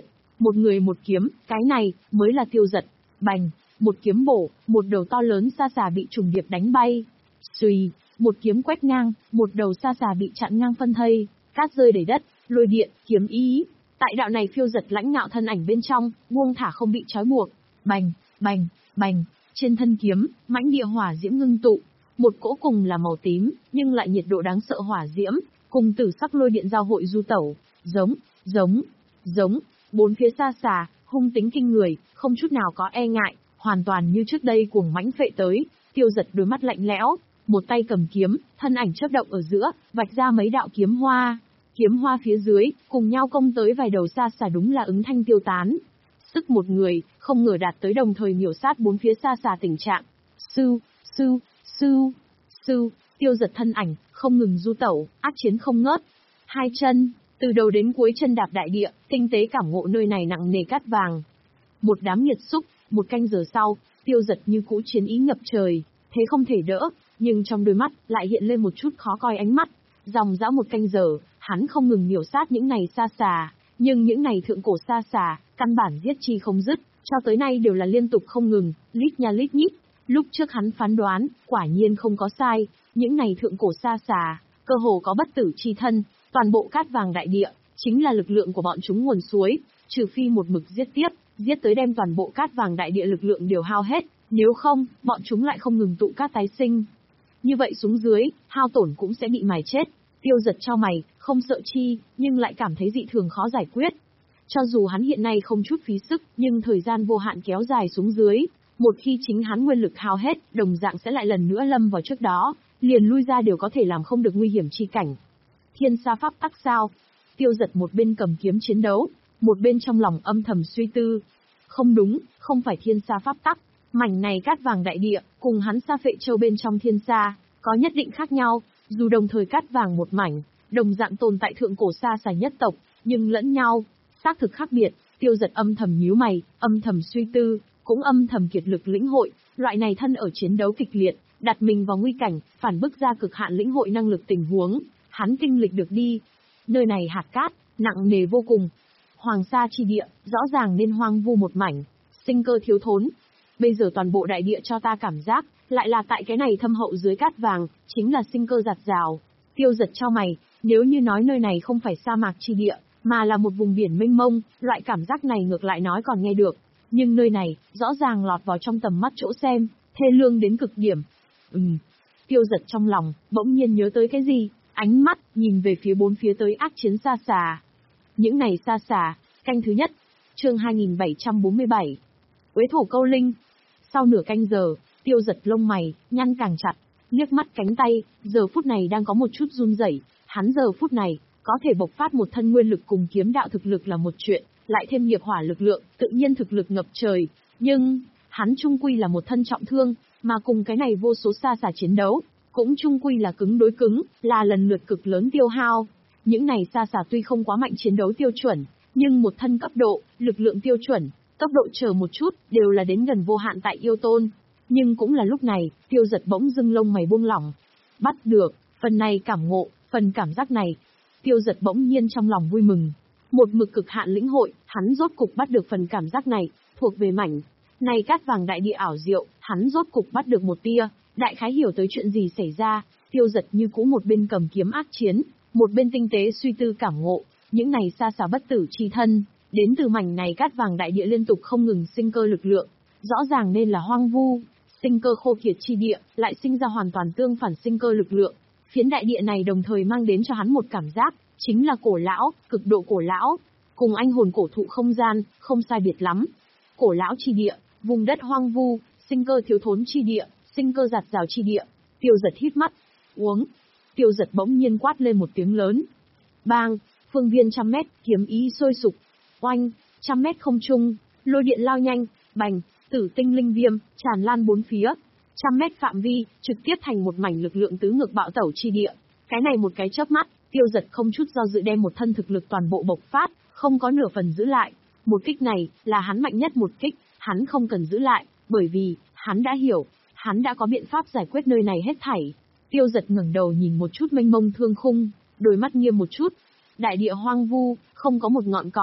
Một người một kiếm, cái này mới là Tiêu Dật. Bành, một kiếm bổ, một đầu to lớn sa xà bị trùng điệp đánh bay. Xùy, một kiếm quét ngang, một đầu sa xà bị chặn ngang phân thây, cát rơi đầy đất, lôi điện, kiếm ý. Tại đạo này phiêu giật lãnh ngạo thân ảnh bên trong, buông thả không bị trói buộc. Bành, bành, bành, trên thân kiếm, mãnh địa hỏa diễm ngưng tụ. Một cỗ cùng là màu tím, nhưng lại nhiệt độ đáng sợ hỏa diễm, cùng tử sắc lôi điện giao hội du tẩu. Giống, giống, giống, bốn phía sa xà, hung tính kinh người, không chút nào có e ngại, hoàn toàn như trước đây cuồng mãnh phệ tới. Tiêu Dật đôi mắt lạnh lẽo, một tay cầm kiếm, thân ảnh chớp động ở giữa, vạch ra mấy đạo kiếm hoa. Kiếm hoa phía dưới, cùng nhau công tới vài đầu sa xà đúng là ứng thanh tiêu tán. Sức một người, không ngờ đạt tới đồng thời miểu sát bốn phía sa xà tình trạng. Sư, sư, sư, sư, Tiêu Dật thân ảnh, không ngừng du tẩu, ác chiến không ngớt. Hai chân, từ đầu đến cuối chân đạp đại địa, tinh tế cảm ngộ nơi này nặng nề cát vàng. Một đám nghiệt xúc, một canh giờ sau, Tiêu Dật như cũ chiến ý ngập trời, thế không thể đỡ, nhưng trong đôi mắt lại hiện lên một chút khó coi ánh mắt. Dòng dã một canh giờ, hắn không ngừng miểu sát những này sa xà, nhưng những này thượng cổ sa xà, căn bản giết chi không dứt, cho tới nay đều là liên tục không ngừng, lít nha lít nhít. Lúc trước hắn phán đoán, quả nhiên không có sai, những này thượng cổ sa xà, cơ hồ có bất tử chi thân, toàn bộ cát vàng đại địa, chính là lực lượng của bọn chúng nguồn suối, trừ phi một mực giết tiếp, giết tới đem toàn bộ cát vàng đại địa lực lượng đều hao hết, nếu không, bọn chúng lại không ngừng tụ cát tái sinh. Như vậy xuống dưới, hao tổn cũng sẽ bị mài chết. Tiêu Dật chau mày, không sợ chi, nhưng lại cảm thấy dị thường khó giải quyết. Cho dù hắn hiện nay không chút phí sức, nhưng thời gian vô hạn kéo dài xuống dưới, một khi chính hắn nguyên lực hao hết, đồng dạng sẽ lại lần nữa lâm vào trước đó, liền lui ra đều có thể làm không được nguy hiểm chi cảnh. Thiên sa pháp tắc sao? Tiêu Dật một bên cầm kiếm chiến đấu, một bên trong lòng âm thầm suy tư. Không đúng, không phải thiên sa pháp tắc, mảnh này cát vàng đại địa, cùng hắn Sa Phệ Châu bên trong thiên sa, có nhất định khác nhau, dù đồng thời cát vàng một mảnh, đồng dạng tồn tại thượng cổ sa xà nhất tộc, nhưng lẫn nhau, xác thực khác biệt. Tiêu Dật âm thầm nhíu mày, âm thầm suy tư, cũng âm thầm kiệt lực lĩnh hội, loại này thân ở chiến đấu kịch liệt, đặt mình vào nguy cảnh, phản bức ra cực hạn lĩnh hội năng lực tình huống, hắn kinh lịch được đi. Nơi này hạt cát, nặng nề vô cùng. Hoàng sa chi địa, rõ ràng nên hoang vu một mảnh, sinh cơ thiếu thốn. Bây giờ toàn bộ đại địa cho ta cảm giác, lại là tại cái này thâm hậu dưới cát vàng, chính là sinh cơ giạt rào. Tiêu Dật chau mày, nếu như nói nơi này không phải sa mạc chi địa, mà là một vùng biển mênh mông, loại cảm giác này ngược lại nói còn nghe được. Nhưng nơi này, rõ ràng lọt vào trong tầm mắt chỗ xem, thê lương đến cực điểm. Ừm, Tiêu Dật trong lòng, bỗng nhiên nhớ tới cái gì, ánh mắt, nhìn về phía bốn phía tới ác chiến sa xà. Những này sa xà, canh thứ nhất, chương hai nghìn bảy trăm bốn mươi bảy. Uế thổ câu linh. Sau nửa canh giờ, Tiêu Dật lông mày, nhăn càng chặt, liếc mắt cánh tay, giờ phút này đang có một chút run rẩy. Hắn giờ phút này, có thể bộc phát một thân nguyên lực cùng kiếm đạo thực lực là một chuyện, lại thêm nghiệp hỏa lực lượng, tự nhiên thực lực ngập trời. Nhưng, hắn trung quy là một thân trọng thương, mà cùng cái này vô số sa xà chiến đấu, cũng trung quy là cứng đối cứng, là lần lượt cực lớn tiêu hao. Những này sa xà tuy không quá mạnh chiến đấu tiêu chuẩn, nhưng một thân cấp độ, lực lượng tiêu chuẩn, tốc độ chờ một chút, đều là đến gần vô hạn tại yêu tôn. Nhưng cũng là lúc này, Tiêu Dật bỗng dưng lông mày buông lỏng. Bắt được, phần này cảm ngộ, phần cảm giác này. Tiêu Dật bỗng nhiên trong lòng vui mừng. Một mực cực hạn lĩnh hội, hắn rốt cục bắt được phần cảm giác này, thuộc về mảnh này cát vàng đại địa ảo diệu, hắn rốt cục bắt được một tia, đại khái hiểu tới chuyện gì xảy ra. Tiêu Dật như cũ một bên cầm kiếm ác chiến, một bên tinh tế suy tư cảm ngộ, những này sa xà bất tử chi thân, đến từ mảnh này cát vàng đại địa liên tục không ngừng sinh cơ lực lượng, rõ ràng nên là hoang vu, sinh cơ khô kiệt chi địa, lại sinh ra hoàn toàn tương phản sinh cơ lực lượng. Phiến đại địa này đồng thời mang đến cho hắn một cảm giác, chính là cổ lão, cực độ cổ lão, cùng anh hồn cổ thụ không gian, không sai biệt lắm. Cổ lão chi địa, vùng đất hoang vu, sinh cơ thiếu thốn chi địa, sinh cơ giạt rào chi địa. Tiêu Dật hít mắt, uống. Tiêu Dật bỗng nhiên quát lên một tiếng lớn. Bang, phương viên trăm mét, kiếm ý sôi sục. Oanh, trăm mét không trung, lôi điện lao nhanh, bành, tử tinh linh viêm, tràn lan bốn phía. Trăm mét phạm vi, trực tiếp thành một mảnh lực lượng tứ ngược bạo tẩu chi địa. Cái này một cái chớp mắt, Tiêu Dật không chút do dự đem một thân thực lực toàn bộ bộc phát, không có nửa phần giữ lại. Một kích này, là hắn mạnh nhất một kích, hắn không cần giữ lại, bởi vì, hắn đã hiểu, hắn đã có biện pháp giải quyết nơi này hết thảy. Tiêu Dật ngẩng đầu nhìn một chút mênh mông thương khung, đôi mắt nghiêm một chút. Đại địa hoang vu, không có một ngọn cỏ,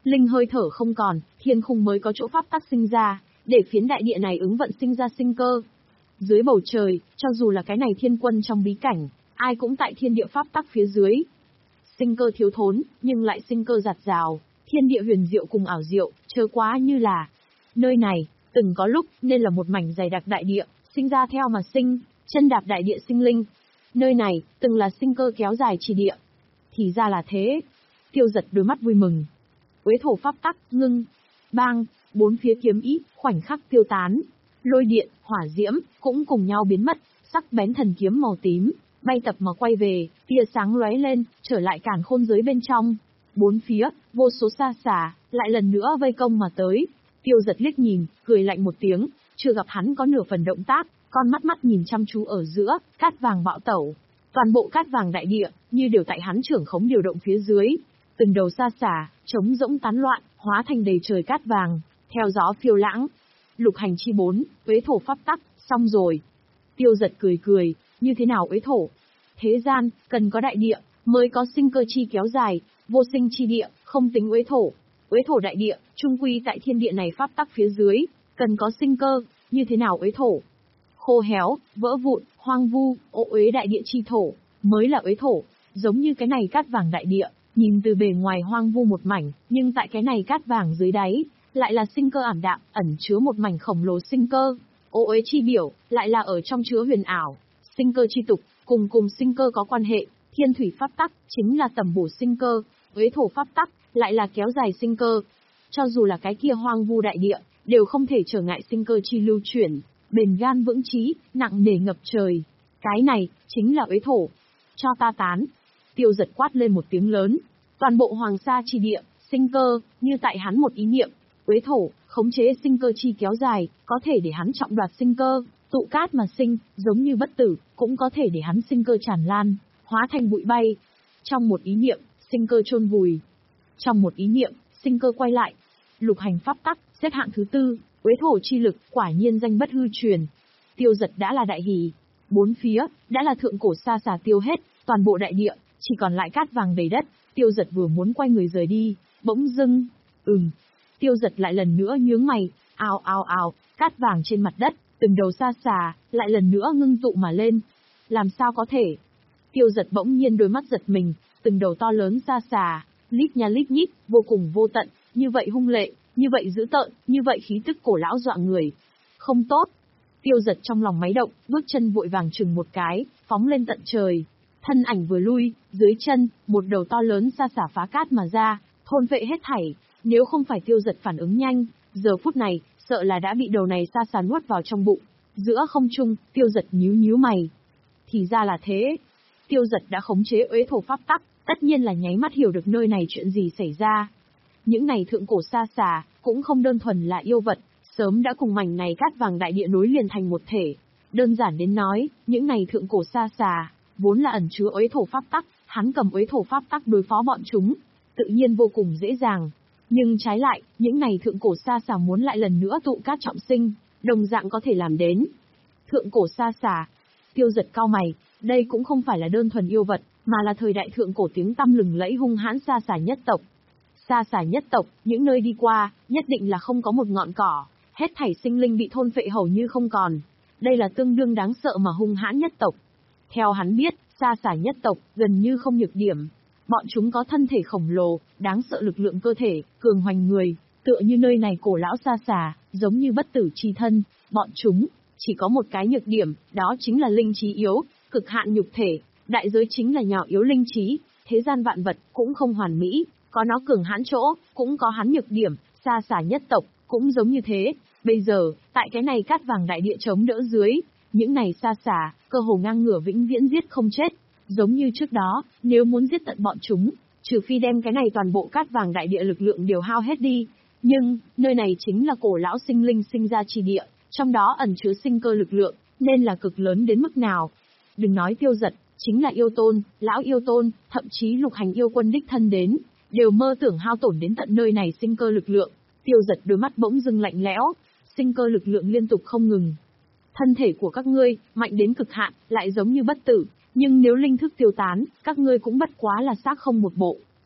Linh hơi thở không còn, thiên khung mới có chỗ pháp tắc sinh ra, để phiến đại địa này ứng vận sinh ra sinh cơ. Dưới bầu trời, cho dù là cái này thiên quân trong bí cảnh, ai cũng tại thiên địa pháp tắc phía dưới. Sinh cơ thiếu thốn, nhưng lại sinh cơ giạt rào, thiên địa huyền diệu cùng ảo diệu, chớ quá như là. Nơi này, từng có lúc, nên là một mảnh dày đặc đại địa, sinh ra theo mà sinh, chân đạp đại địa sinh linh. Nơi này, từng là sinh cơ kéo dài trì địa. Thì ra là thế. Tiêu Giật đôi mắt vui mừng. Uế thổ pháp tắc, ngưng. Bang, bốn phía kiếm ý, khoảnh khắc tiêu tán. Lôi điện, hỏa diễm, cũng cùng nhau biến mất, sắc bén thần kiếm màu tím, bay tập mà quay về, tia sáng lóe lên, trở lại càn khôn giới bên trong. Bốn phía, vô số sa xà, lại lần nữa vây công mà tới. Tiêu Giật liếc nhìn, cười lạnh một tiếng, chưa gặp hắn có nửa phần động tác, con mắt mắt nhìn chăm chú ở giữa, cát vàng bạo tẩu. Toàn bộ cát vàng đại địa, như đều tại hắn trưởng khống điều động phía dưới. Từng đầu sa xà, trống rỗng tán loạn, hóa thành đầy trời cát vàng, theo gió phiêu lãng. Lục hành chi bốn, uế thổ pháp tắc, xong rồi. Tiêu Giật cười cười, như thế nào uế thổ? Thế gian, cần có đại địa, mới có sinh cơ chi kéo dài, vô sinh chi địa, không tính uế thổ. Uế thổ đại địa, trung quy tại thiên địa này pháp tắc phía dưới, cần có sinh cơ, như thế nào uế thổ? Khô héo, vỡ vụn, hoang vu, ô uế đại địa chi thổ, mới là uế thổ, giống như cái này cát vàng đại địa, nhìn từ bề ngoài hoang vu một mảnh, nhưng tại cái này cát vàng dưới đáy, lại là sinh cơ ảm đạm, ẩn chứa một mảnh khổng lồ sinh cơ. Ô uế chi biểu, lại là ở trong chứa huyền ảo, sinh cơ chi tục, cùng cùng sinh cơ có quan hệ, thiên thủy pháp tắc, chính là tầm bổ sinh cơ, uế thổ pháp tắc, lại là kéo dài sinh cơ. Cho dù là cái kia hoang vu đại địa, đều không thể trở ngại sinh cơ chi lưu chuyển, bền gan vững chí, nặng nề ngập trời. Cái này, chính là uế thổ. Cho ta tán. Tiêu Giật quát lên một tiếng lớn. Toàn bộ hoàng sa chi địa, sinh cơ, như tại hắn một ý niệm. Uế thổ, khống chế sinh cơ chi kéo dài, có thể để hắn trọng đoạt sinh cơ, tụ cát mà sinh, giống như bất tử, cũng có thể để hắn sinh cơ tràn lan, hóa thành bụi bay. Trong một ý niệm, sinh cơ chôn vùi. Trong một ý niệm, sinh cơ quay lại. Lục hành pháp tắc, xếp hạng thứ tư, uế thổ chi lực, quả nhiên danh bất hư truyền. Tiêu Giật đã là đại hỉ. Bốn phía, đã là thượng cổ sa xà tiêu hết, toàn bộ đại địa, chỉ còn lại cát vàng đầy đất. Tiêu Giật vừa muốn quay người rời đi, bỗng dưng, ừm. Tiêu Giật lại lần nữa nhướng mày, ào ào ào, cát vàng trên mặt đất, từng đầu sa xà, lại lần nữa ngưng tụ mà lên. Làm sao có thể? Tiêu Giật bỗng nhiên đôi mắt giật mình, từng đầu to lớn sa xà, lít nha lít nhít, vô cùng vô tận, như vậy hung lệ, như vậy dữ tợn, như vậy khí tức cổ lão dọa người. Không tốt. Tiêu Giật trong lòng máy động, bước chân vội vàng chừng một cái, phóng lên tận trời. Thân ảnh vừa lui, dưới chân, một đầu to lớn sa xà phá cát mà ra, thôn vệ hết thảy. Nếu không phải Tiêu Giật phản ứng nhanh, giờ phút này, sợ là đã bị đầu này sa xà nuốt vào trong bụng. Giữa không trung, Tiêu Giật nhíu nhíu mày. Thì ra là thế. Tiêu Giật đã khống chế uế thổ pháp tắc, tất nhiên là nháy mắt hiểu được nơi này chuyện gì xảy ra. Những này thượng cổ sa xà, cũng không đơn thuần là yêu vật, sớm đã cùng mảnh này cát vàng đại địa nối liền thành một thể. Đơn giản đến nói, những này thượng cổ sa xà, vốn là ẩn chứa uế thổ pháp tắc, hắn cầm uế thổ pháp tắc đối phó bọn chúng, tự nhiên vô cùng dễ dàng. Nhưng trái lại, những này thượng cổ sa xà muốn lại lần nữa tụ cát trọng sinh, đồng dạng có thể làm đến. Thượng cổ sa xà, Tiêu Giật cao mày, đây cũng không phải là đơn thuần yêu vật, mà là thời đại thượng cổ tiếng tăm lừng lẫy hung hãn sa xà nhất tộc. Sa xà nhất tộc, những nơi đi qua, nhất định là không có một ngọn cỏ, hết thảy sinh linh bị thôn phệ hầu như không còn. Đây là tương đương đáng sợ mà hung hãn nhất tộc. Theo hắn biết, sa xà nhất tộc gần như không nhược điểm. Bọn chúng có thân thể khổng lồ, đáng sợ lực lượng cơ thể, cường hoành người, tựa như nơi này cổ lão sa xà, giống như bất tử chi thân. Bọn chúng chỉ có một cái nhược điểm, đó chính là linh trí yếu, cực hạn nhục thể. Đại giới chính là nhỏ yếu linh trí. Thế gian vạn vật cũng không hoàn mỹ, có nó cường hãn chỗ, cũng có hắn nhược điểm. Sa xà nhất tộc cũng giống như thế. Bây giờ, tại cái này cát vàng đại địa chống đỡ dưới, những này sa xà, cơ hồ ngang ngửa vĩnh viễn giết không chết. Giống như trước đó, nếu muốn giết tận bọn chúng, trừ phi đem cái này toàn bộ cát vàng đại địa lực lượng đều hao hết đi. Nhưng, nơi này chính là cổ lão sinh linh sinh ra chi địa, trong đó ẩn chứa sinh cơ lực lượng, nên là cực lớn đến mức nào. Đừng nói Tiêu Giật, chính là yêu tôn, lão yêu tôn, thậm chí lục hành yêu quân đích thân đến, đều mơ tưởng hao tổn đến tận nơi này sinh cơ lực lượng. Tiêu Giật đôi mắt bỗng dưng lạnh lẽo, sinh cơ lực lượng liên tục không ngừng. Thân thể của các ngươi, mạnh đến cực hạn, lại giống như bất tử, nhưng nếu linh thức tiêu tán, các ngươi cũng bất quá là xác không một bộ.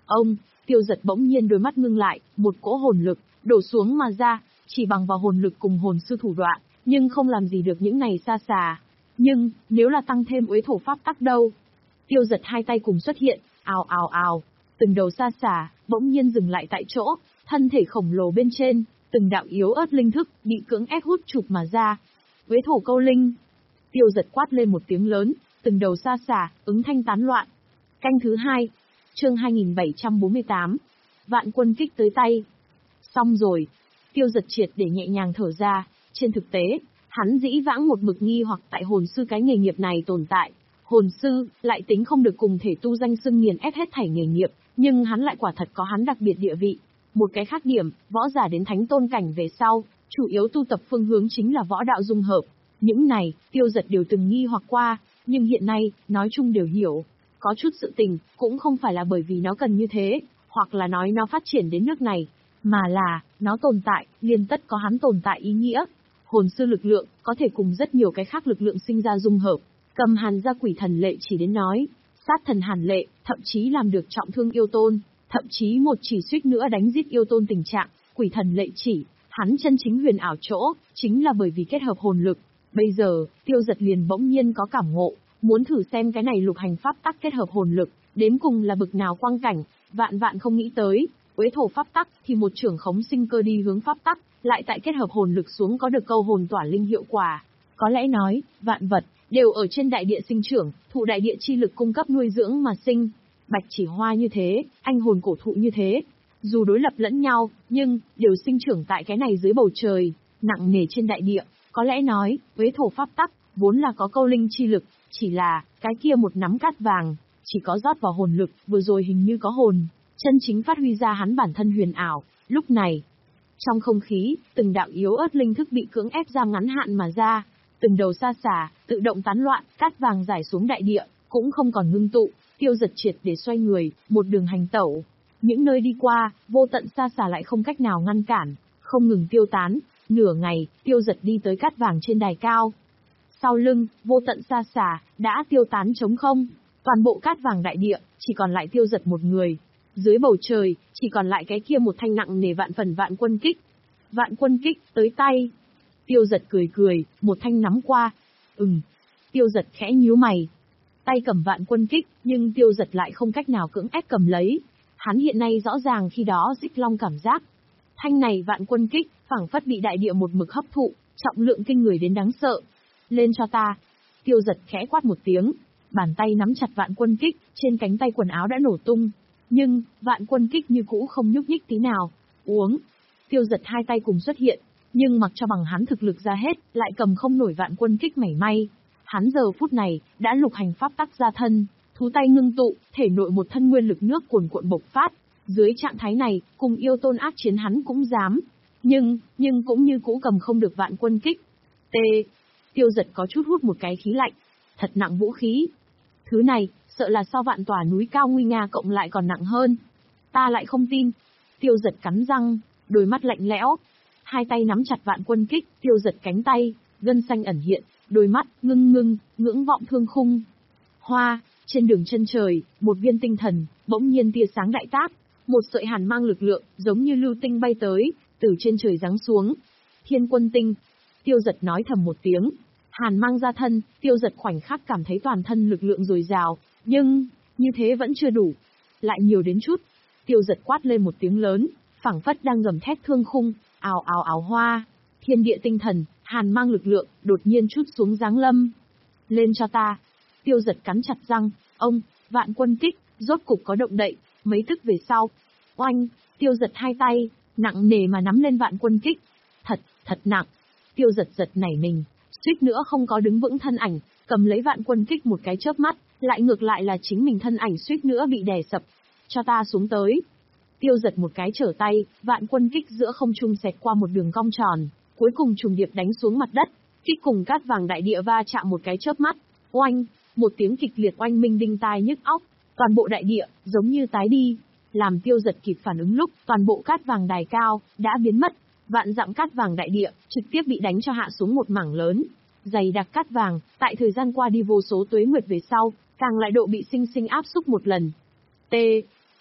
Ông, Tiêu Dật bỗng nhiên đôi mắt ngưng lại, một cỗ hồn lực đổ xuống mà ra, chỉ bằng vào hồn lực cùng hồn sư thủ đoạn, nhưng không làm gì được những này xa xà. Nhưng, nếu là tăng thêm uế thổ pháp tắc đâu? Tiêu Dật hai tay cùng xuất hiện, ào ào ào, từng đầu xa xà bỗng nhiên dừng lại tại chỗ, thân thể khổng lồ bên trên, từng đạo yếu ớt linh thức bị cưỡng ép hút chụp mà ra. Uế thổ câu linh. Tiêu Dật quát lên một tiếng lớn, từng đầu xa xà ứng thanh tán loạn. Canh thứ hai, chương hai nghìn bảy trăm bốn mươi tám. Vạn quân kích tới tay. Xong rồi. Tiêu Dật triệt để nhẹ nhàng thở ra, trên thực tế, hắn dĩ vãng một mực nghi hoặc tại hồn sư cái nghề nghiệp này tồn tại. Hồn sư, lại tính không được cùng thể tu danh xưng nghiền ép hết thảy nghề nghiệp, nhưng hắn lại quả thật có hắn đặc biệt địa vị. Một cái khác điểm, võ giả đến thánh tôn cảnh về sau, chủ yếu tu tập phương hướng chính là võ đạo dung hợp. Những này, Tiêu Dật đều từng nghi hoặc qua, nhưng hiện nay, nói chung đều hiểu. Có chút sự tình, cũng không phải là bởi vì nó cần như thế, hoặc là nói nó phát triển đến nước này, mà là, nó tồn tại, liên tất có hắn tồn tại ý nghĩa. Hồn sư lực lượng, có thể cùng rất nhiều cái khác lực lượng sinh ra dung hợp. Cầm hàn ra quỷ thần lệ chỉ đến nói, sát thần hàn lệ, thậm chí làm được trọng thương yêu tôn, thậm chí một chỉ suýt nữa đánh giết yêu tôn tình trạng, quỷ thần lệ chỉ, hắn chân chính huyền ảo chỗ, chính là bởi vì kết hợp hồn lực. Bây giờ, Tiêu Dật liền bỗng nhiên có cảm ngộ, muốn thử xem cái này lục hành pháp tắc kết hợp hồn lực, đến cùng là bực nào quang cảnh, vạn vạn không nghĩ tới, uế thổ pháp tắc thì một trưởng khống sinh cơ đi hướng pháp tắc, lại tại kết hợp hồn lực xuống có được câu hồn tỏa linh hiệu quả. Có lẽ nói, vạn vật đều ở trên đại địa sinh trưởng, thụ đại địa chi lực cung cấp nuôi dưỡng mà sinh. Bạch chỉ hoa như thế, anh hồn cổ thụ như thế, dù đối lập lẫn nhau, nhưng đều sinh trưởng tại cái này dưới bầu trời, nặng nề trên đại địa. Có lẽ nói, uế thổ pháp tắc vốn là có câu linh chi lực, chỉ là cái kia một nắm cát vàng, chỉ có rót vào hồn lực, vừa rồi hình như có hồn, chân chính phát huy ra hắn bản thân huyền ảo. Lúc này, trong không khí, từng đạo yếu ớt linh thức bị cưỡng ép giam ngắn hạn mà ra, từng đầu xa xả tự động tán loạn, cát vàng rải xuống đại địa, cũng không còn ngưng tụ. Tiêu Dật triệt để xoay người, một đường hành tẩu. Những nơi đi qua, vô tận xa xả lại không cách nào ngăn cản, không ngừng tiêu tán. Nửa ngày, Tiêu Dật đi tới cát vàng trên đài cao. Sau lưng, vô tận xa xả đã tiêu tán trống không. Toàn bộ cát vàng đại địa, chỉ còn lại Tiêu Dật một người. Dưới bầu trời, chỉ còn lại cái kia một thanh nặng nề vạn phần vạn quân kích. Vạn quân kích, tới tay. Tiêu Dật cười cười, một thanh nắm qua. Ừm. Tiêu Dật khẽ nhíu mày. Tay cầm vạn quân kích, nhưng Tiêu Dật lại không cách nào cưỡng ép cầm lấy. Hắn hiện nay rõ ràng khi đó xích long cảm giác. Thanh này vạn quân kích, phảng phất bị đại địa một mực hấp thụ, trọng lượng kinh người đến đáng sợ. Lên cho ta. Tiêu Dật khẽ quát một tiếng. Bàn tay nắm chặt vạn quân kích, trên cánh tay quần áo đã nổ tung. Nhưng, vạn quân kích như cũ không nhúc nhích tí nào. Uống. Tiêu Dật hai tay cùng xuất hiện, nhưng mặc cho bằng hắn thực lực ra hết, lại cầm không nổi vạn quân kích mảy may. Hắn giờ phút này, đã lục hành pháp tắc ra thân, thú tay ngưng tụ, thể nội một thân nguyên lực nước cuồn cuộn bộc phát. Dưới trạng thái này, cùng yêu tôn ác chiến hắn cũng dám. Nhưng, nhưng cũng như cũ cầm không được vạn quân kích. T. Tiêu Dật có chút hút một cái khí lạnh. Thật nặng vũ khí. Thứ này, sợ là so vạn tòa núi cao nguy nga cộng lại còn nặng hơn. Ta lại không tin. Tiêu Dật cắn răng, đôi mắt lạnh lẽo. Hai tay nắm chặt vạn quân kích, Tiêu Dật cánh tay, gân xanh ẩn hiện, đôi mắt ngưng ngưng, ngưỡng vọng thương khung. Hoa, trên đường chân trời, một viên tinh thần, bỗng nhiên tia sáng đại tác, một sợi hàn mang lực lượng, giống như lưu tinh bay tới, từ trên trời giáng xuống. Thiên quân tinh. Tiêu Dật nói thầm một tiếng. Hàn mang ra thân, Tiêu Dật khoảnh khắc cảm thấy toàn thân lực lượng dồi dào, nhưng, như thế vẫn chưa đủ. Lại nhiều đến chút. Tiêu Dật quát lên một tiếng lớn, phảng phất đang gầm thét thương khung, ào ào ào hoa. Thiên địa tinh thần, hàn mang lực lượng, đột nhiên chút xuống giáng lâm. Lên cho ta. Tiêu Dật cắn chặt răng, ông, vạn quân kích, rốt cục có động đậy, mấy tức về sau. Oanh, Tiêu Dật hai tay, nặng nề mà nắm lên vạn quân kích. Thật, thật nặng. Tiêu Dật giật nảy mình, suýt nữa không có đứng vững thân ảnh, cầm lấy vạn quân kích một cái chớp mắt, lại ngược lại là chính mình thân ảnh suýt nữa bị đè sập. Cho ta xuống tới. Tiêu Dật một cái trở tay, vạn quân kích giữa không trung xẹt qua một đường cong tròn, cuối cùng trùng điệp đánh xuống mặt đất, kích cùng cát vàng đại địa va chạm một cái chớp mắt. Oanh, một tiếng kịch liệt oanh minh đinh tai nhức óc, toàn bộ đại địa giống như tái đi. Làm Tiêu Dật kịp phản ứng lúc, toàn bộ cát vàng đài cao đã biến mất, vạn dặm cát vàng đại địa trực tiếp bị đánh cho hạ xuống một mảng lớn. Dày đặc cát vàng, tại thời gian qua đi vô số tuế nguyệt về sau, càng lại độ bị sinh sinh áp xúc một lần. T.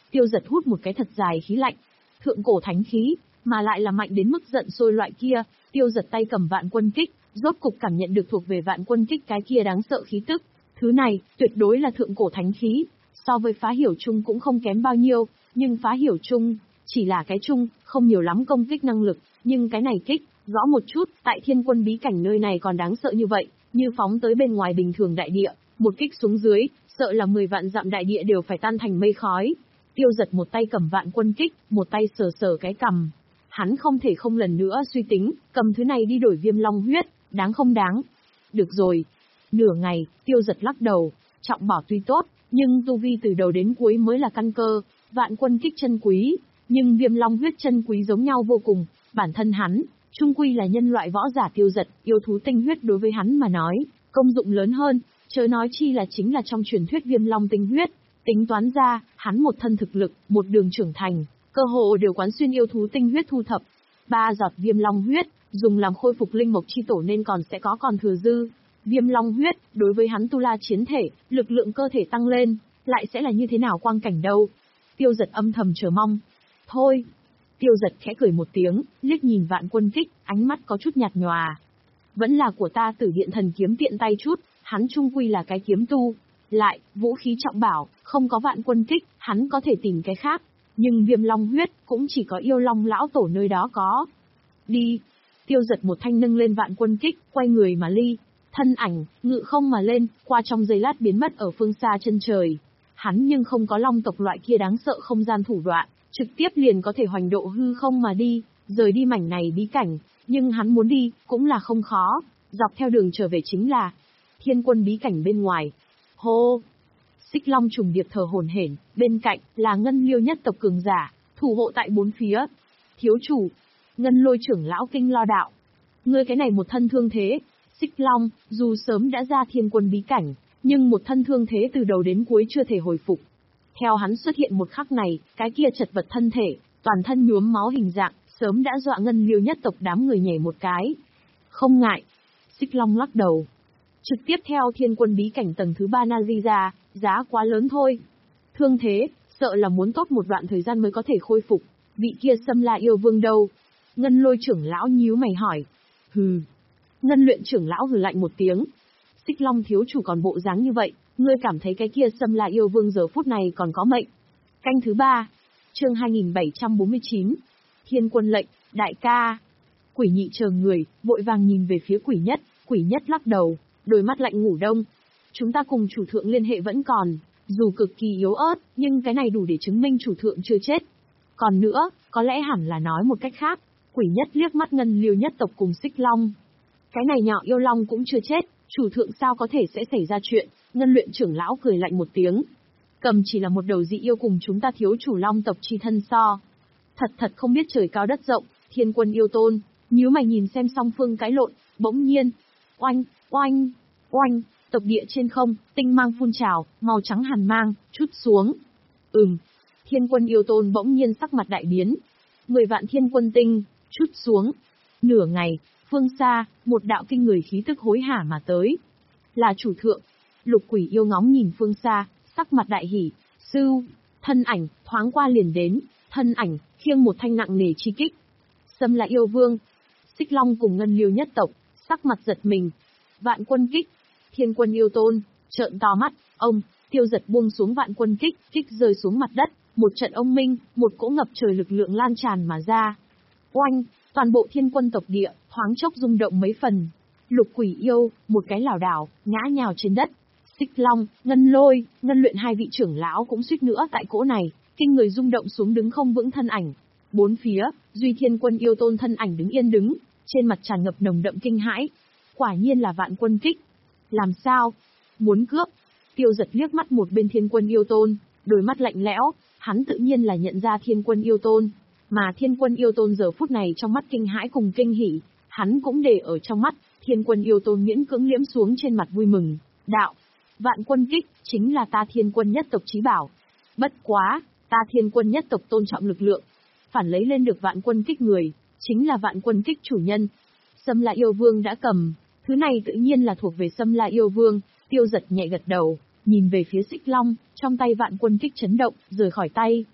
Tiêu Giật hút một cái thật dài khí lạnh. Thượng cổ thánh khí, mà lại là mạnh đến mức giận sôi loại kia. Tiêu Giật tay cầm Vạn Quân Kích, rốt cục cảm nhận được thuộc về Vạn Quân Kích cái kia đáng sợ khí tức. Thứ này, tuyệt đối là thượng cổ thánh khí. So với Phá Hiểu Chung cũng không kém bao nhiêu, nhưng Phá Hiểu Chung chỉ là cái chung, không nhiều lắm công kích năng lực, nhưng cái này kích, rõ một chút, tại Thiên Quân bí cảnh nơi này còn đáng sợ như vậy, như phóng tới bên ngoài bình thường đại địa, một kích xuống dưới, sợ là mười vạn dặm đại địa đều phải tan thành mây khói. Tiêu Giật một tay cầm Vạn Quân Kích, một tay sờ sờ cái cằm. Hắn không thể không lần nữa suy tính, cầm thứ này đi đổi Viêm Long huyết, đáng không đáng. Được rồi. Nửa ngày, Tiêu Giật lắc đầu, trọng bảo tuy tốt, nhưng tu vi từ đầu đến cuối mới là căn cơ. Vạn Quân Kích chân quý, nhưng Viêm Long huyết chân quý giống nhau vô cùng. Bản thân hắn, trung quy là nhân loại võ giả Tiêu Giật, yêu thú tinh huyết đối với hắn mà nói, công dụng lớn hơn, chớ nói chi là chính là trong truyền thuyết Viêm Long tinh huyết. Tính toán ra, hắn một thân thực lực, một đường trưởng thành, cơ hồ đều quán xuyên yêu thú tinh huyết thu thập. Ba giọt Viêm Long huyết, dùng làm khôi phục linh mộc chi tổ nên còn sẽ có còn thừa dư. Viêm Long huyết, đối với hắn tu la chiến thể, lực lượng cơ thể tăng lên, lại sẽ là như thế nào quang cảnh đâu. Tiêu Giật âm thầm chờ mong. Thôi. Tiêu Giật khẽ cười một tiếng, liếc nhìn Vạn Quân Kích, ánh mắt có chút nhạt nhòa. Vẫn là của ta Tử Điện thần kiếm tiện tay chút, hắn trung quy là cái kiếm tu. Lại, vũ khí trọng bảo, không có Vạn Quân Kích, hắn có thể tìm cái khác. Nhưng Viêm Long huyết, cũng chỉ có Yêu Long lão tổ nơi đó có. Đi. Tiêu Giật một thanh nâng lên Vạn Quân Kích, quay người mà ly. Thân ảnh, ngự không mà lên, qua trong giây lát biến mất ở phương xa chân trời. Hắn nhưng không có long tộc loại kia đáng sợ không gian thủ đoạn, trực tiếp liền có thể hoành độ hư không mà đi, rời đi mảnh này bí cảnh. Nhưng hắn muốn đi, cũng là không khó, dọc theo đường trở về chính là Thiên Quân bí cảnh bên ngoài. Hô! Xích Long trùng điệp thở hổn hển, bên cạnh là Ngân Liêu nhất tộc cường giả, thủ hộ tại bốn phía. Thiếu chủ, Ngân Lôi trưởng lão kinh lo đạo. Ngươi cái này một thân thương thế, Xích Long, dù sớm đã ra Thiên Quân bí cảnh, nhưng một thân thương thế từ đầu đến cuối chưa thể hồi phục. Theo hắn xuất hiện một khắc này, cái kia chật vật thân thể, toàn thân nhuốm máu hình dạng, sớm đã dọa Ngân Liêu nhất tộc đám người nhảy một cái. Không ngại. Xích Long lắc đầu. Trực tiếp theo Thiên Quân bí cảnh tầng thứ ba Nazi ra, giá quá lớn thôi. Thương thế, sợ là muốn tốt một đoạn thời gian mới có thể khôi phục. Vị kia Xâm La yêu vương đâu? Ngân Lôi trưởng lão nhíu mày hỏi. Hừ. Ngân Luyện trưởng lão hừ lạnh một tiếng. Xích Long thiếu chủ còn bộ dáng như vậy, ngươi cảm thấy cái kia Xâm La yêu vương giờ phút này còn có mệnh. Canh thứ ba. Chương hai nghìn bảy trăm bốn mươi chín. Thiên Quân lệnh, đại ca. Quỷ Nhị chờ người, vội vàng nhìn về phía Quỷ Nhất, Quỷ Nhất lắc đầu, đôi mắt lạnh ngủ đông. Chúng ta cùng chủ thượng liên hệ vẫn còn, dù cực kỳ yếu ớt, nhưng cái này đủ để chứng minh chủ thượng chưa chết. Còn nữa, có lẽ hẳn là nói một cách khác, Quỷ Nhất liếc mắt Ngân Liêu nhất tộc cùng Xích Long. Cái này nhỏ yêu long cũng chưa chết, chủ thượng sao có thể sẽ xảy ra chuyện? Ngân Luyện trưởng lão cười lạnh một tiếng. Cầm chỉ là một đầu dị yêu cùng chúng ta thiếu chủ long tộc chi thân so. Thật thật không biết trời cao đất rộng, Thiên Quân yêu tôn, nhíu mày nhìn xem song phương cãi lộn, bỗng nhiên, oanh, oanh, oanh, tộc địa trên không, tinh mang phun trào, màu trắng hàn mang, chút xuống. Ừm, Thiên Quân yêu tôn bỗng nhiên sắc mặt đại biến. Mười vạn thiên quân tinh, chút xuống. Nửa ngày, phương xa, một đạo kinh người khí tức hối hả mà tới. Là chủ thượng. Lục Quỷ yêu ngóng nhìn phương xa, sắc mặt đại hỉ. Sưu, thân ảnh, thoáng qua liền đến, thân ảnh, khiêng một thanh nặng nề chi kích. Xâm La yêu vương. Xích Long cùng Ngân Liêu nhất tộc, sắc mặt giật mình. Vạn Quân kích. Thiên Quân yêu tôn, trợn to mắt, ông, Tiêu Giật buông xuống Vạn Quân kích, kích rơi xuống mặt đất, một trận ông minh, một cỗ ngập trời lực lượng lan tràn mà ra. Oanh, toàn bộ Thiên Quân tộc địa, thoáng chốc rung động mấy phần. Lục Quỷ yêu, một cái lảo đảo, ngã nhào trên đất. Xích Long, Ngân Lôi, Ngân Luyện hai vị trưởng lão cũng suýt nữa tại cỗ này, kinh người rung động xuống đứng không vững thân ảnh. Bốn phía, duy Thiên Quân yêu tôn thân ảnh đứng yên đứng, trên mặt tràn ngập nồng đậm kinh hãi. Quả nhiên là Vạn Quân kích. Làm sao? Muốn cướp? Tiêu Giật liếc mắt một bên Thiên Quân yêu tôn, đôi mắt lạnh lẽo, hắn tự nhiên là nhận ra Thiên Quân yêu tôn, mà Thiên Quân yêu tôn giờ phút này trong mắt kinh hãi cùng kinh hỉ, hắn cũng để ở trong mắt. Thiên Quân yêu tôn miễn cưỡng liễm xuống trên mặt vui mừng, đạo, Vạn Quân kích chính là ta Thiên Quân nhất tộc chí bảo. Bất quá, ta Thiên Quân nhất tộc tôn trọng lực lượng, phản lấy lên được Vạn Quân kích người, chính là Vạn Quân kích chủ nhân. Xâm La yêu vương đã cầm, thứ này tự nhiên là thuộc về Xâm La yêu vương. Tiêu Giật nhẹ gật đầu, nhìn về phía Xích Long, trong tay Vạn Quân kích chấn động, rời khỏi tay,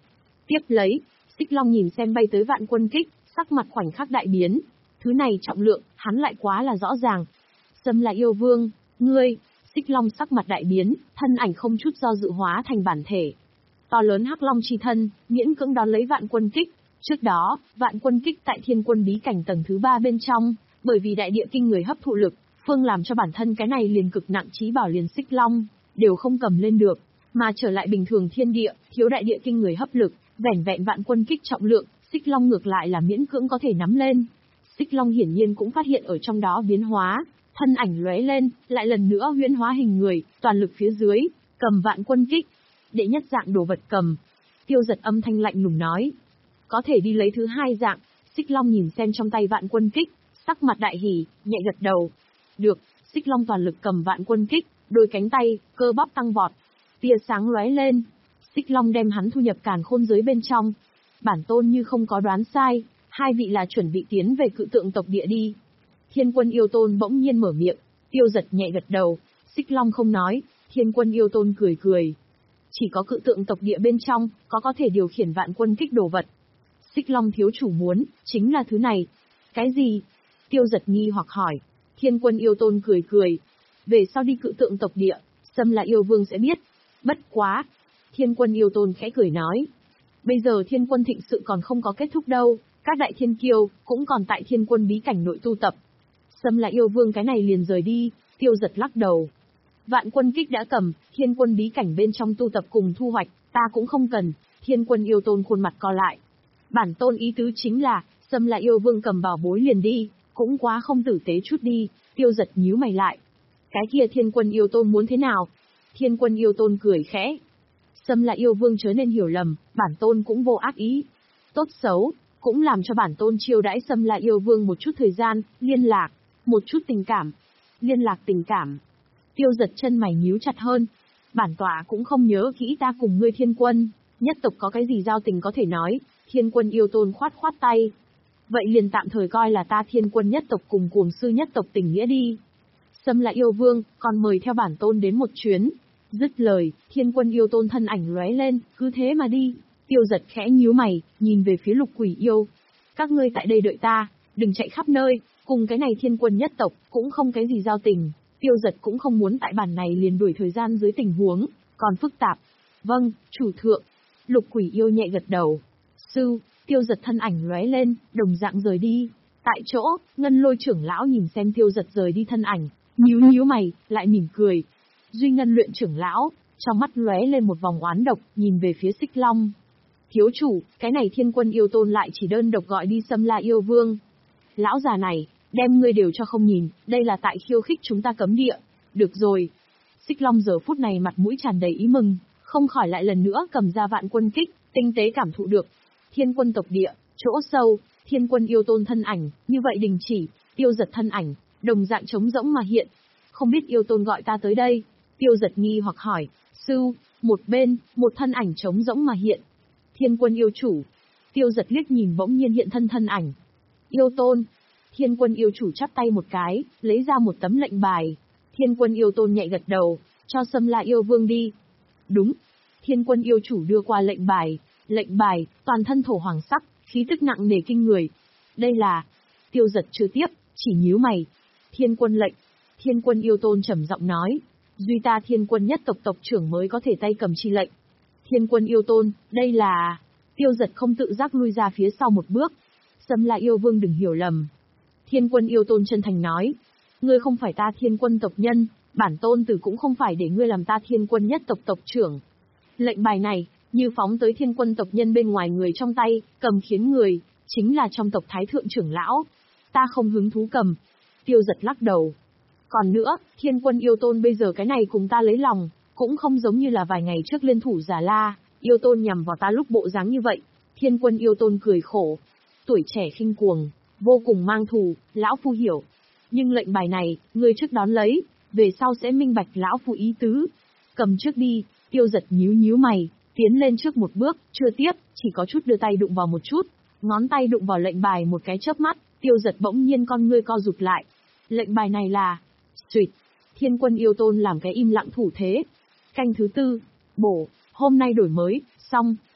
Tiếp lấy, Xích Long nhìn xem bay tới vạn quân kích, sắc mặt khoảnh khắc đại biến. Thứ này trọng lượng, hắn lại quá là rõ ràng. Sâm La Yêu Vương, ngươi, Xích Long sắc mặt đại biến, thân ảnh không chút do dự hóa thành bản thể. To lớn hắc long chi thân, miễn cưỡng đón lấy vạn quân kích. Trước đó, vạn quân kích tại thiên quân bí cảnh tầng thứ ba bên trong, bởi vì đại địa kinh người hấp thụ lực, phương làm cho bản thân cái này liền cực nặng chí bảo liền Xích Long, đều không cầm lên được, mà trở lại bình thường thiên địa, thiếu đại địa kinh người hấp lực, vẻn vẹn vạn quân kích trọng lượng, Xích Long ngược lại là miễn cưỡng có thể nắm lên. Xích Long hiển nhiên cũng phát hiện ở trong đó biến hóa, thân ảnh lóe lên, lại lần nữa huyễn hóa hình người, toàn lực phía dưới, cầm vạn quân kích. Đệ nhất dạng đồ vật cầm. Tiêu Giật âm thanh lạnh lùng nói. Có thể đi lấy thứ hai dạng, Xích Long nhìn xem trong tay vạn quân kích, sắc mặt đại hỉ, nhẹ gật đầu. Được, Xích Long toàn lực cầm vạn quân kích, đôi cánh tay, cơ bắp tăng vọt. Tia sáng lóe lên. Xích Long đem hắn thu nhập càn khôn giới bên trong. Bản tôn như không có đoán sai, hai vị là chuẩn bị tiến về cự tượng tộc địa đi. Thiên Quân Yêu Tôn bỗng nhiên mở miệng, Tiêu Giật nhẹ gật đầu, Xích Long không nói, Thiên Quân Yêu Tôn cười cười. Chỉ có cự tượng tộc địa bên trong, có có thể điều khiển vạn quân kích đồ vật. Xích Long thiếu chủ muốn, chính là thứ này. Cái gì? Tiêu Giật nghi hoặc hỏi. Thiên Quân Yêu Tôn cười cười. Về sau đi cự tượng tộc địa, Sâm La Yêu Vương sẽ biết. Bất quá. Thiên Quân Yêu Tôn khẽ cười nói. Bây giờ thiên quân thịnh sự còn không có kết thúc đâu, các đại thiên kiêu, cũng còn tại thiên quân bí cảnh nội tu tập. Sâm La Yêu Vương cái này liền rời đi, Tiêu Giật lắc đầu. Vạn quân kích đã cầm, thiên quân bí cảnh bên trong tu tập cùng thu hoạch, ta cũng không cần. Thiên Quân Yêu Tôn khuôn mặt co lại. Bản tôn ý tứ chính là, Sâm La Yêu Vương cầm bảo bối liền đi, cũng quá không tử tế chút đi. Tiêu Giật nhíu mày lại. Cái kia Thiên Quân Yêu Tôn muốn thế nào? Thiên Quân Yêu Tôn cười khẽ. Sâm La Yêu Vương chớ nên hiểu lầm, bản tôn cũng vô ác ý. Tốt xấu, cũng làm cho bản tôn chiêu đãi Sâm La Yêu Vương một chút thời gian, liên lạc, một chút tình cảm. Liên lạc tình cảm. Tiêu Giật chân mày nhíu chặt hơn. Bản tọa cũng không nhớ kỹ ta cùng ngươi Thiên Quân, nhất tộc có cái gì giao tình có thể nói. Thiên Quân Yêu Tôn khoát khoát tay. Vậy liền tạm thời coi là ta Thiên Quân nhất tộc cùng Cuồng Sư nhất tộc tình nghĩa đi. Sâm La Yêu Vương, còn mời theo bản tôn đến một chuyến. Dứt lời, Thiên Quân Yêu Tôn thân ảnh lóe lên, cứ thế mà đi. Tiêu Giật khẽ nhíu mày, nhìn về phía Lục Quỷ Yêu. Các ngươi tại đây đợi ta, đừng chạy khắp nơi, cùng cái này Thiên Quân nhất tộc, cũng không cái gì giao tình. Tiêu Giật cũng không muốn tại bản này liền đuổi thời gian dưới tình huống, còn phức tạp. Vâng, chủ thượng. Lục Quỷ Yêu nhẹ gật đầu. Sư, Tiêu Giật thân ảnh lóe lên, đồng dạng rời đi. Tại chỗ, Ngân Lôi trưởng lão nhìn xem Tiêu Giật rời đi thân ảnh, nhíu nhíu mày, lại mỉm cười. Duy Ngân luyện trưởng lão, trong mắt lóe lên một vòng oán độc, nhìn về phía Xích Long. Thiếu chủ, cái này Thiên Quân Yêu Tôn lại chỉ đơn độc gọi đi Sâm La Yêu Vương. Lão già này, đem ngươi đều cho không nhìn, đây là tại khiêu khích chúng ta cấm địa. Được rồi. Xích Long giờ phút này mặt mũi tràn đầy ý mừng, không khỏi lại lần nữa cầm ra vạn quân kích, tinh tế cảm thụ được. Thiên Quân tộc địa, chỗ sâu, Thiên Quân Yêu Tôn thân ảnh, như vậy đình chỉ, Tiêu Giật thân ảnh, đồng dạng trống rỗng mà hiện. Không biết Yêu Tôn gọi ta tới đây. Tiêu Giật nghi hoặc hỏi. Sư, một bên, một thân ảnh trống rỗng mà hiện. Thiên Quân Yêu chủ. Tiêu Giật liếc nhìn bỗng nhiên hiện thân thân ảnh. Yêu Tôn. Thiên Quân Yêu chủ chắp tay một cái, lấy ra một tấm lệnh bài. Thiên Quân Yêu Tôn nhẹ gật đầu, cho Sâm La Yêu Vương đi. Đúng. Thiên Quân Yêu chủ đưa qua lệnh bài. Lệnh bài, toàn thân thổ hoàng sắc, khí tức nặng nề kinh người. Đây là... Tiêu Giật chưa tiếp, chỉ nhíu mày. Thiên Quân lệnh. Thiên Quân Yêu Tôn trầm giọng nói. Duy ta Thiên Quân nhất tộc tộc trưởng mới có thể tay cầm chi lệnh. Thiên Quân Yêu Tôn, đây là... Tiêu Giật không tự giác lui ra phía sau một bước. Sâm La Yêu Vương đừng hiểu lầm. Thiên Quân Yêu Tôn chân thành nói. Ngươi không phải ta Thiên Quân tộc nhân, bản tôn tử cũng không phải để ngươi làm ta Thiên Quân nhất tộc tộc trưởng. Lệnh bài này, như phóng tới Thiên Quân tộc nhân bên ngoài người trong tay, cầm khiến người, chính là trong tộc Thái Thượng trưởng lão. Ta không hứng thú cầm. Tiêu Giật lắc đầu. Còn nữa, Thiên Quân Yêu Tôn bây giờ cái này cùng ta lấy lòng, cũng không giống như là vài ngày trước liên thủ giả la, Yêu Tôn nhằm vào ta lúc bộ dáng như vậy. Thiên Quân Yêu Tôn cười khổ. Tuổi trẻ khinh cuồng, vô cùng mang thù, lão phu hiểu. Nhưng lệnh bài này, ngươi trước đón lấy, về sau sẽ minh bạch lão phu ý tứ. Cầm trước đi. Tiêu Giật nhíu nhíu mày, tiến lên trước một bước, chưa tiếp, chỉ có chút đưa tay đụng vào một chút. Ngón tay đụng vào lệnh bài một cái chớp mắt, Tiêu Giật bỗng nhiên con ngươi co rụt lại. Lệnh bài này là... Xuyệt. Thiên Quân Yêu Tôn làm cái im lặng thủ thế. Canh thứ tư. Bổ. Hôm nay đổi mới. Xong.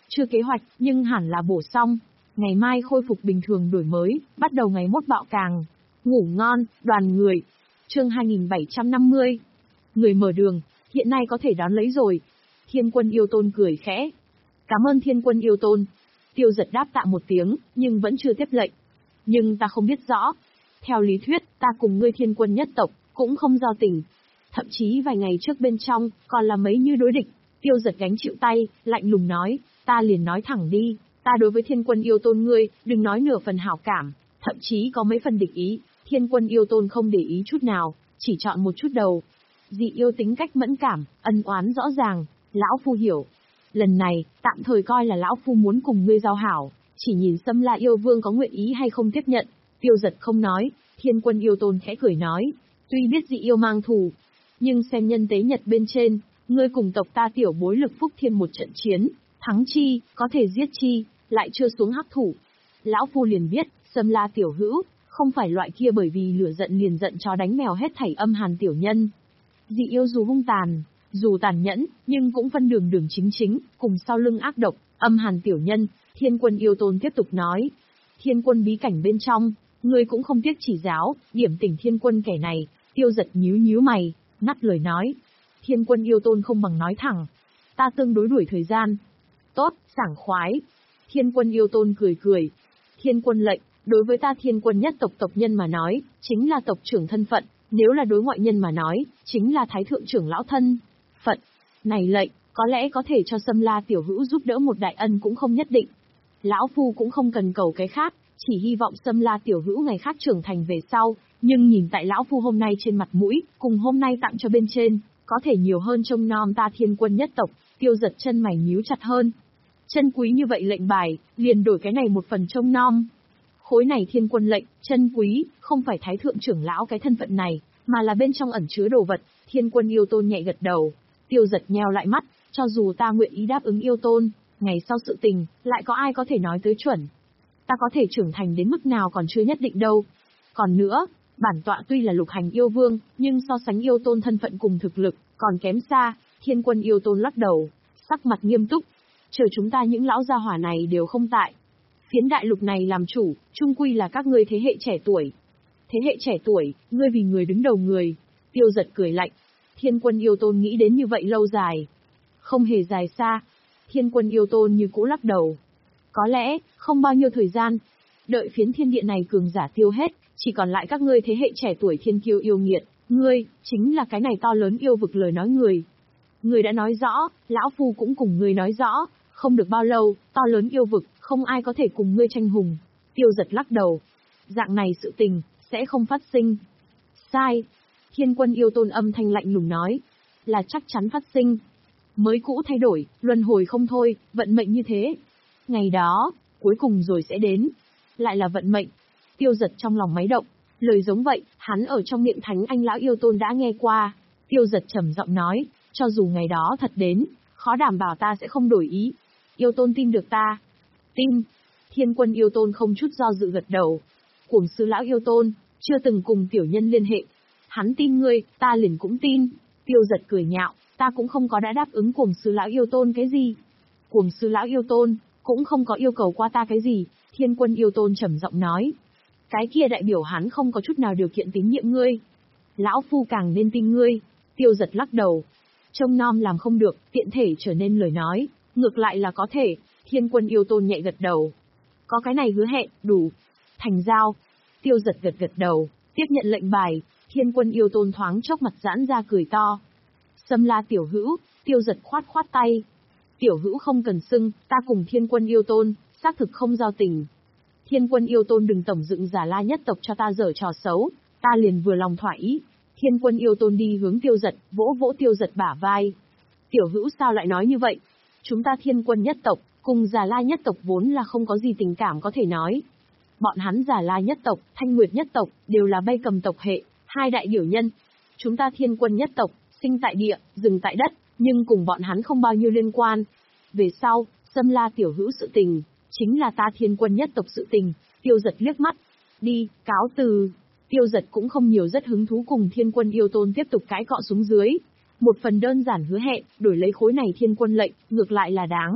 Chưa kế hoạch, nhưng hẳn là bổ xong. Ngày mai khôi phục bình thường đổi mới, bắt đầu ngày mốt bạo càng. Ngủ ngon, đoàn người. Chương hai nghìn bảy trăm năm mươi. Người mở đường, hiện nay có thể đón lấy rồi. Thiên Quân Yêu Tôn cười khẽ. Cảm ơn Thiên Quân Yêu Tôn. Tiêu Giật đáp tạ một tiếng, nhưng vẫn chưa tiếp lệnh. Nhưng ta không biết rõ. Theo lý thuyết, ta cùng ngươi Thiên Quân nhất tộc, cũng không giao tình. Thậm chí vài ngày trước bên trong, còn là mấy như đối địch. Tiêu Giật gánh chịu tay, lạnh lùng nói, ta liền nói thẳng đi, ta đối với Thiên Quân Yêu Tôn ngươi, đừng nói nửa phần hảo cảm, thậm chí có mấy phần địch ý. Thiên Quân Yêu Tôn không để ý chút nào, chỉ chọn một chút đầu. Dị yêu tính cách mẫn cảm, ân oán rõ ràng, lão phu hiểu. Lần này, tạm thời coi là lão phu muốn cùng ngươi giao hảo, chỉ nhìn Sâm La Yêu Vương có nguyện ý hay không tiếp nhận. Tiêu Giật không nói, Thiên Quân Yêu Tôn khẽ cười nói, tuy biết dị yêu mang thù, nhưng xem nhân tế nhật bên trên, ngươi cùng tộc ta tiểu bối lực phúc thiên một trận chiến, thắng chi, có thể giết chi, lại chưa xuống hắc thủ. Lão phu liền biết, Sâm La tiểu hữu, không phải loại kia bởi vì lửa giận liền giận chó đánh mèo hết thảy âm hàn tiểu nhân. Dị yêu dù hung tàn, dù tàn nhẫn, nhưng cũng phân đường đường chính chính, cùng sau lưng ác độc, âm hàn tiểu nhân. Thiên Quân Yêu Tôn tiếp tục nói, Thiên Quân bí cảnh bên trong, ngươi cũng không tiếc chỉ giáo, điểm tỉnh Thiên Quân kẻ này. Tiêu Giật nhíu nhíu mày, ngắt lời nói, Thiên Quân Yêu Tôn không bằng nói thẳng, ta tương đối đuổi thời gian. Tốt, sảng khoái. Thiên Quân Yêu Tôn cười cười. Thiên Quân lệnh, đối với ta Thiên Quân nhất tộc tộc nhân mà nói, chính là tộc trưởng thân phận, nếu là đối ngoại nhân mà nói, chính là thái thượng trưởng lão thân phận. Này lệnh, có lẽ có thể cho Sâm La tiểu hữu giúp đỡ một đại ân cũng không nhất định. Lão phu cũng không cần cầu cái khác, chỉ hy vọng Sâm La tiểu hữu ngày khác trưởng thành về sau, nhưng nhìn tại lão phu hôm nay trên mặt mũi, cùng hôm nay tặng cho bên trên, có thể nhiều hơn trông nom ta Thiên Quân nhất tộc. Tiêu Giật chân mày nhíu chặt hơn. Chân quý như vậy lệnh bài, liền đổi cái này một phần trông nom. Khối này Thiên Quân lệnh, chân quý, không phải thái thượng trưởng lão cái thân phận này, mà là bên trong ẩn chứa đồ vật. Thiên Quân Yêu Tôn nhẹ gật đầu. Tiêu Giật nheo lại mắt, cho dù ta nguyện ý đáp ứng Yêu Tôn, ngày sau sự tình, lại có ai có thể nói tới chuẩn. Ta có thể trưởng thành đến mức nào còn chưa nhất định đâu. Còn nữa, bản tọa tuy là lục hành yêu vương, nhưng so sánh Yêu Tôn thân phận cùng thực lực, còn kém xa. Thiên Quân Yêu Tôn lắc đầu, sắc mặt nghiêm túc. Chờ chúng ta những lão gia hỏa này đều không tại, phiến đại lục này làm chủ, chung quy là các ngươi thế hệ trẻ tuổi. Thế hệ trẻ tuổi, ngươi vì người đứng đầu người. Tiêu Giật cười lạnh. Thiên Quân Yêu Tôn nghĩ đến như vậy lâu dài. Không hề dài xa. Thiên Quân Yêu Tôn như cũ lắc đầu. Có lẽ, không bao nhiêu thời gian. Đợi phiến thiên địa này cường giả tiêu hết, chỉ còn lại các ngươi thế hệ trẻ tuổi thiên kiêu yêu nghiệt. Ngươi, chính là cái này to lớn yêu vực lời nói người. Ngươi đã nói rõ, lão phu cũng cùng ngươi nói rõ, không được bao lâu, to lớn yêu vực, không ai có thể cùng ngươi tranh hùng. Tiêu Giật lắc đầu. Dạng này sự tình, sẽ không phát sinh. Sai. Thiên Quân Yêu Tôn âm thanh lạnh lùng nói. Là chắc chắn phát sinh. Mới cũ thay đổi, luân hồi không thôi, vận mệnh như thế. Ngày đó, cuối cùng rồi sẽ đến. Lại là vận mệnh. Tiêu Giật trong lòng máy động. Lời giống vậy, hắn ở trong miệng Thánh Anh Lão Yêu Tôn đã nghe qua. Tiêu Giật trầm giọng nói, cho dù ngày đó thật đến, khó đảm bảo ta sẽ không đổi ý. Yêu Tôn tin được ta. Tin. Thiên Quân Yêu Tôn không chút do dự gật đầu. Cuồng sư lão Yêu Tôn, chưa từng cùng tiểu nhân liên hệ. Hắn tin ngươi, ta liền cũng tin. Tiêu Giật cười nhạo, ta cũng không có đã đáp ứng cuồng sư lão Yêu Tôn cái gì. Cuồng sư lão Yêu Tôn, cũng không có yêu cầu qua ta cái gì. Thiên Quân Yêu Tôn trầm giọng nói. Cái kia đại biểu hắn không có chút nào điều kiện tín nhiệm ngươi. Lão phu càng nên tin ngươi. Tiêu Giật lắc đầu. Trông nom làm không được, tiện thể trở nên lời nói, ngược lại là có thể. Thiên Quân Yêu Tôn nhẹ gật đầu. Có cái này hứa hẹn, đủ. Thành giao. Tiêu Giật gật gật đầu, tiếp nhận lệnh bài. Thiên Quân Yêu Tôn thoáng chốc mặt giãn ra cười to. Sâm La tiểu hữu. Tiêu Giật khoát khoát tay. Tiểu hữu không cần xưng, ta cùng Thiên Quân Yêu Tôn, xác thực không giao tình. Thiên Quân Yêu Tôn đừng tổng dựng Già La nhất tộc cho ta dở trò xấu, ta liền vừa lòng thỏa ý. Thiên Quân Yêu Tôn đi hướng Tiêu Giật, vỗ vỗ Tiêu Giật bả vai. Tiểu hữu sao lại nói như vậy? Chúng ta Thiên Quân nhất tộc, cùng Già La nhất tộc vốn là không có gì tình cảm có thể nói. Bọn hắn Già La nhất tộc, Thanh Nguyệt nhất tộc, đều là Bay Cầm tộc hệ, hai đại điểu nhân. Chúng ta Thiên Quân nhất tộc, sinh tại địa, dừng tại đất, nhưng cùng bọn hắn không bao nhiêu liên quan. Về sau, Sâm La tiểu hữu sự tình, chính là ta Thiên Quân nhất tộc sự tình. Tiêu Giật liếc mắt. Đi, cáo từ. Tiêu Giật cũng không nhiều rất hứng thú cùng Thiên Quân Yêu Tôn tiếp tục cãi cọ xuống dưới. Một phần đơn giản hứa hẹn, đổi lấy khối này Thiên Quân lệnh, ngược lại là đáng.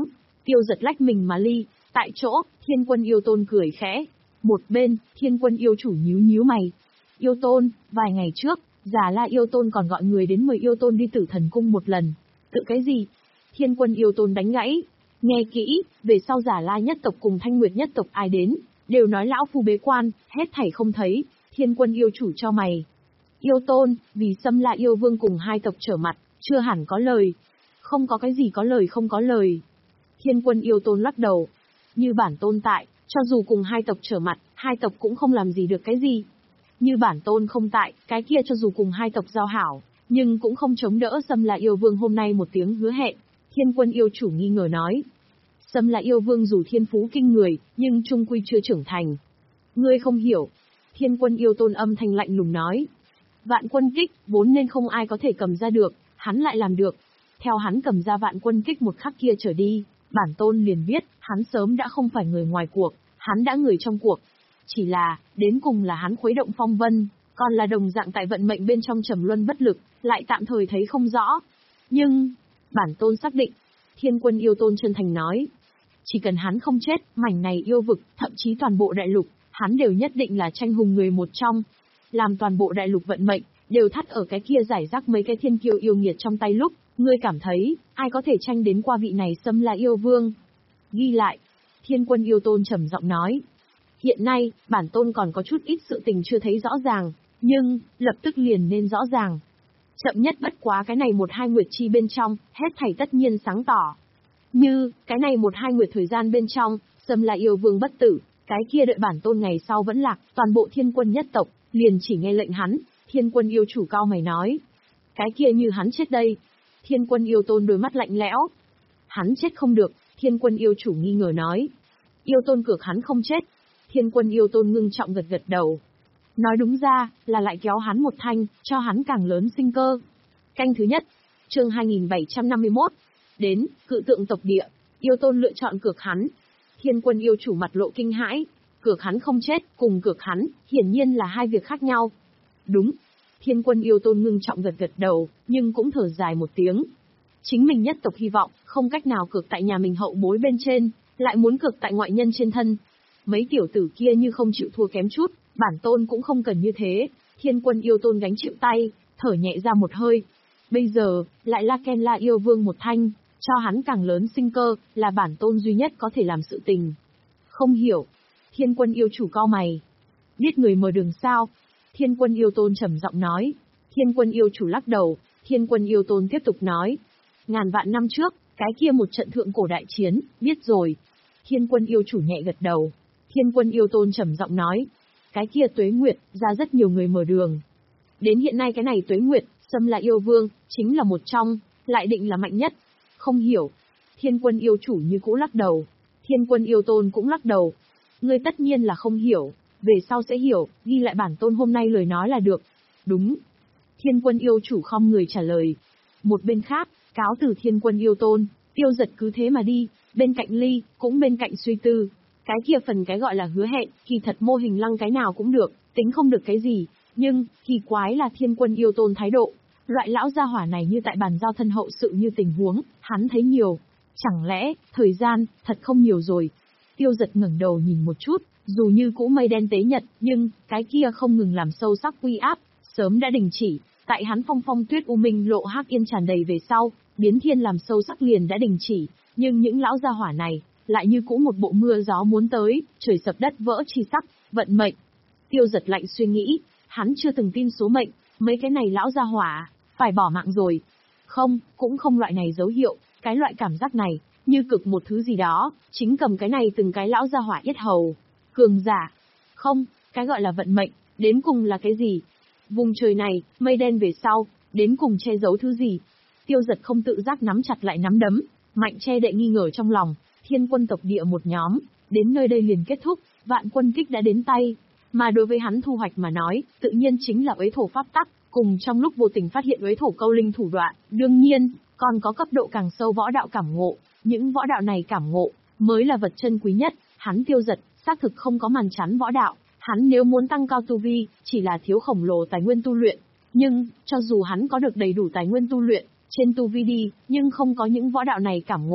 Tiêu Giật lách mình mà ly, tại chỗ, Thiên Quân Yêu Tôn cười khẽ. Một bên, Thiên Quân Yêu chủ nhíu nhíu mày. Yêu Tôn, vài ngày trước, Già La Yêu Tôn còn gọi người đến mời Yêu Tôn đi Tử Thần Cung một lần. Tự cái gì? Thiên Quân Yêu Tôn đánh gãy. Nghe kỹ, về sau Già La nhất tộc cùng Thanh Nguyệt nhất tộc ai đến, đều nói lão phu bế quan, hết thảy không thấy. Thiên Quân Yêu chủ cho mày. Yêu Tôn, vì Xâm La Yêu Vương cùng hai tộc trở mặt, chưa hẳn có lời. Không có cái gì có lời không có lời. Thiên Quân Yêu Tôn lắc đầu. Như bản tôn tại, cho dù cùng hai tộc trở mặt, hai tộc cũng không làm gì được cái gì. Như bản tôn không tại, cái kia cho dù cùng hai tộc giao hảo, nhưng cũng không chống đỡ Xâm La Yêu Vương hôm nay một tiếng hứa hẹn. Thiên Quân Yêu chủ nghi ngờ nói. Xâm La Yêu Vương dù thiên phú kinh người, nhưng trung quy chưa trưởng thành. Ngươi không hiểu. Thiên Quân Yêu Tôn âm thanh lạnh lùng nói. Vạn quân kích, vốn nên không ai có thể cầm ra được, hắn lại làm được. Theo hắn cầm ra vạn quân kích một khắc kia trở đi, bản tôn liền biết, hắn sớm đã không phải người ngoài cuộc, hắn đã người trong cuộc. Chỉ là, đến cùng là hắn khuấy động phong vân, còn là đồng dạng tại vận mệnh bên trong trầm luân bất lực, lại tạm thời thấy không rõ. Nhưng, bản tôn xác định, Thiên Quân Yêu Tôn chân thành nói. Chỉ cần hắn không chết, mảnh này yêu vực, thậm chí toàn bộ đại lục, hắn đều nhất định là tranh hùng người một trong. Làm toàn bộ đại lục vận mệnh, đều thắt ở cái kia giải rác mấy cái thiên kiêu yêu nghiệt trong tay lúc, ngươi cảm thấy, ai có thể tranh đến qua vị này Xâm La Yêu Vương? Ghi lại, Thiên Quân Yêu Tôn trầm giọng nói. Hiện nay, bản tôn còn có chút ít sự tình chưa thấy rõ ràng, nhưng, lập tức liền nên rõ ràng. Chậm nhất bất quá cái này một hai nguyệt chi bên trong, hết thảy tất nhiên sáng tỏ. Như, cái này một hai nguyệt thời gian bên trong, Xâm La Yêu Vương bất tử, cái kia đợi bản tôn ngày sau vẫn lạc, toàn bộ thiên quân nhất tộc, liền chỉ nghe lệnh hắn. Thiên Quân Yêu chủ cao mày nói. Cái kia như hắn chết đây. Thiên Quân Yêu Tôn đôi mắt lạnh lẽo. Hắn chết không được, Thiên Quân Yêu chủ nghi ngờ nói. Yêu Tôn cược hắn không chết. Thiên Quân Yêu Tôn ngưng trọng gật gật đầu. Nói đúng ra, là lại kéo hắn một thanh, cho hắn càng lớn sinh cơ. Canh thứ nhất, chương hai nghìn bảy trăm năm mươi mốt. Đến, cự tượng tộc địa, Yêu Tôn lựa chọn cược hắn. Thiên Quân Yêu chủ mặt lộ kinh hãi. Cược hắn không chết, cùng cược hắn, hiển nhiên là hai việc khác nhau. Đúng. Thiên Quân Yêu Tôn ngưng trọng gật gật đầu, nhưng cũng thở dài một tiếng. Chính mình nhất tộc hy vọng, không cách nào cược tại nhà mình hậu bối bên trên, lại muốn cược tại ngoại nhân trên thân. Mấy tiểu tử kia như không chịu thua kém chút, bản tôn cũng không cần như thế. Thiên Quân Yêu Tôn gánh chịu tay, thở nhẹ ra một hơi. Bây giờ, lại La Ken La Yêu Vương một thanh, cho hắn càng lớn sinh cơ, là bản tôn duy nhất có thể làm sự tình. Không hiểu. Thiên Quân Yêu chủ cau mày. Biết người mở đường sao? Thiên Quân Yêu Tôn trầm giọng nói. Thiên Quân Yêu chủ lắc đầu. Thiên Quân Yêu Tôn tiếp tục nói. Ngàn vạn năm trước, cái kia một trận thượng cổ đại chiến, biết rồi. Thiên Quân Yêu chủ nhẹ gật đầu. Thiên Quân Yêu Tôn trầm giọng nói. Cái kia Tuế Nguyệt, ra rất nhiều người mở đường. Đến hiện nay cái này Tuế Nguyệt, Xâm La Yêu Vương, chính là một trong, lại định là mạnh nhất. Không hiểu. Thiên Quân Yêu chủ như cũ lắc đầu. Thiên Quân Yêu Tôn cũng lắc đầu. Ngươi tất nhiên là không hiểu, về sau sẽ hiểu, ghi lại bản tôn hôm nay lời nói là được. Đúng. Thiên Quân Yêu chủ khom người trả lời. Một bên khác, cáo từ Thiên Quân Yêu Tôn, Tiêu Giật cứ thế mà đi, bên cạnh Ly, cũng bên cạnh suy tư. Cái kia phần cái gọi là hứa hẹn, kỳ thật mô hình lăng cái nào cũng được, tính không được cái gì, nhưng, kỳ quái là Thiên Quân Yêu Tôn thái độ. Loại lão gia hỏa này như tại bàn giao thân hậu sự như tình huống, hắn thấy nhiều. Chẳng lẽ, thời gian, thật không nhiều rồi. Tiêu Giật ngẩng đầu nhìn một chút, dù như cũ mây đen tế nhật, nhưng, cái kia không ngừng làm sâu sắc uy áp, sớm đã đình chỉ. Tại hắn phong phong tuyết u minh lộ hắc yên tràn đầy về sau, biến thiên làm sâu sắc liền đã đình chỉ, nhưng những lão gia hỏa này, lại như cũ một bộ mưa gió muốn tới, trời sập đất vỡ chi sắc, vận mệnh. Tiêu Giật lạnh suy nghĩ, hắn chưa từng tin số mệnh, mấy cái này lão gia hỏa, phải bỏ mạng rồi. Không, cũng không loại này dấu hiệu, cái loại cảm giác này, như cực một thứ gì đó, chính cầm cái này từng cái lão gia hỏa yết hầu. Cường giả. Không, cái gọi là vận mệnh, đến cùng là cái gì? Vùng trời này, mây đen về sau, đến cùng che giấu thứ gì? Tiêu Giật không tự giác nắm chặt lại nắm đấm, mạnh che đậy nghi ngờ trong lòng. Thiên quân tộc địa một nhóm, đến nơi đây liền kết thúc, vạn quân kích đã đến tay. Mà đối với hắn thu hoạch mà nói, tự nhiên chính là uế thổ pháp tắc, cùng trong lúc vô tình phát hiện uế thổ câu linh thủ đoạn, đương nhiên, còn có cấp độ càng sâu võ đạo cảm ngộ. Những võ đạo này cảm ngộ, mới là vật chân quý nhất. Hắn Tiêu Giật, xác thực không có màn chắn võ đạo. Hắn nếu muốn tăng cao tu vi, chỉ là thiếu khổng lồ tài nguyên tu luyện. Nhưng, cho dù hắn có được đầy đủ tài nguyên tu luyện, trên tu vi đi, nhưng không có những võ đạo này cảm ngộ,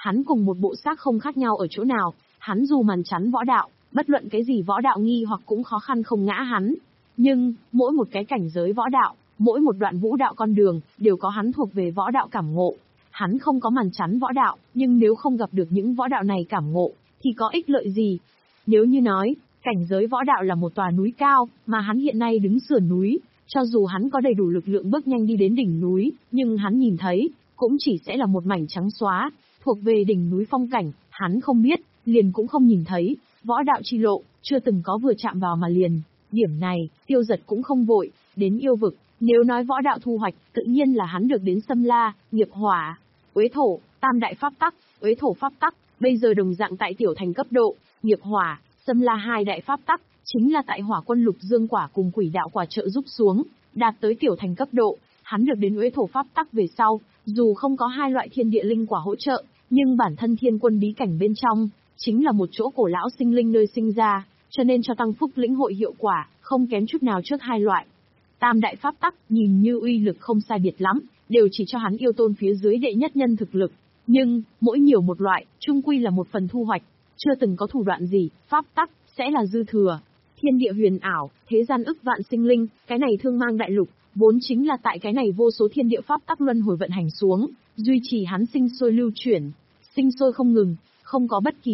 Hắn cùng một bộ xác không khác nhau ở chỗ nào, hắn dù màn chắn võ đạo, bất luận cái gì võ đạo nghi hoặc cũng khó khăn không ngã hắn. Nhưng, mỗi một cái cảnh giới võ đạo, mỗi một đoạn vũ đạo con đường, đều có hắn thuộc về võ đạo cảm ngộ. Hắn không có màn chắn võ đạo, nhưng nếu không gặp được những võ đạo này cảm ngộ, thì có ích lợi gì? Nếu như nói, cảnh giới võ đạo là một tòa núi cao, mà hắn hiện nay đứng sườn núi, cho dù hắn có đầy đủ lực lượng bước nhanh đi đến đỉnh núi, nhưng hắn nhìn thấy, cũng chỉ sẽ là một mảnh trắng xóa, thuộc về đỉnh núi phong cảnh, hắn không biết, liền cũng không nhìn thấy, võ đạo chi lộ, chưa từng có vừa chạm vào mà liền. Điểm này, Tiêu Giật cũng không vội, đến yêu vực, nếu nói võ đạo thu hoạch, tự nhiên là hắn được đến Xâm La, Nghiệp Hỏa, Uế Thổ, Tam đại pháp tắc, Uế Thổ pháp tắc, bây giờ đồng dạng tại tiểu thành cấp độ, Nghiệp Hỏa, Xâm La hai đại pháp tắc, chính là tại Hỏa Quân Lục Dương quả cùng Quỷ Đạo quả trợ giúp xuống, đạt tới tiểu thành cấp độ, hắn được đến Uế Thổ pháp tắc về sau, dù không có hai loại thiên địa linh quả hỗ trợ, nhưng bản thân Thiên Quân bí cảnh bên trong, chính là một chỗ cổ lão sinh linh nơi sinh ra, cho nên cho tăng phúc lĩnh hội hiệu quả, không kém chút nào trước hai loại. Tam đại pháp tắc, nhìn như uy lực không sai biệt lắm, đều chỉ cho hắn yêu tôn phía dưới đệ nhất nhân thực lực. Nhưng, mỗi nhiều một loại, chung quy là một phần thu hoạch, chưa từng có thủ đoạn gì, pháp tắc, sẽ là dư thừa. Thiên địa huyền ảo, thế gian ức vạn sinh linh, cái này thương mang đại lục, vốn chính là tại cái này vô số thiên địa pháp tắc luân hồi vận hành xuống, duy trì hắn sinh sôi lưu chuyển, sinh sôi không ngừng, không có bất kỳ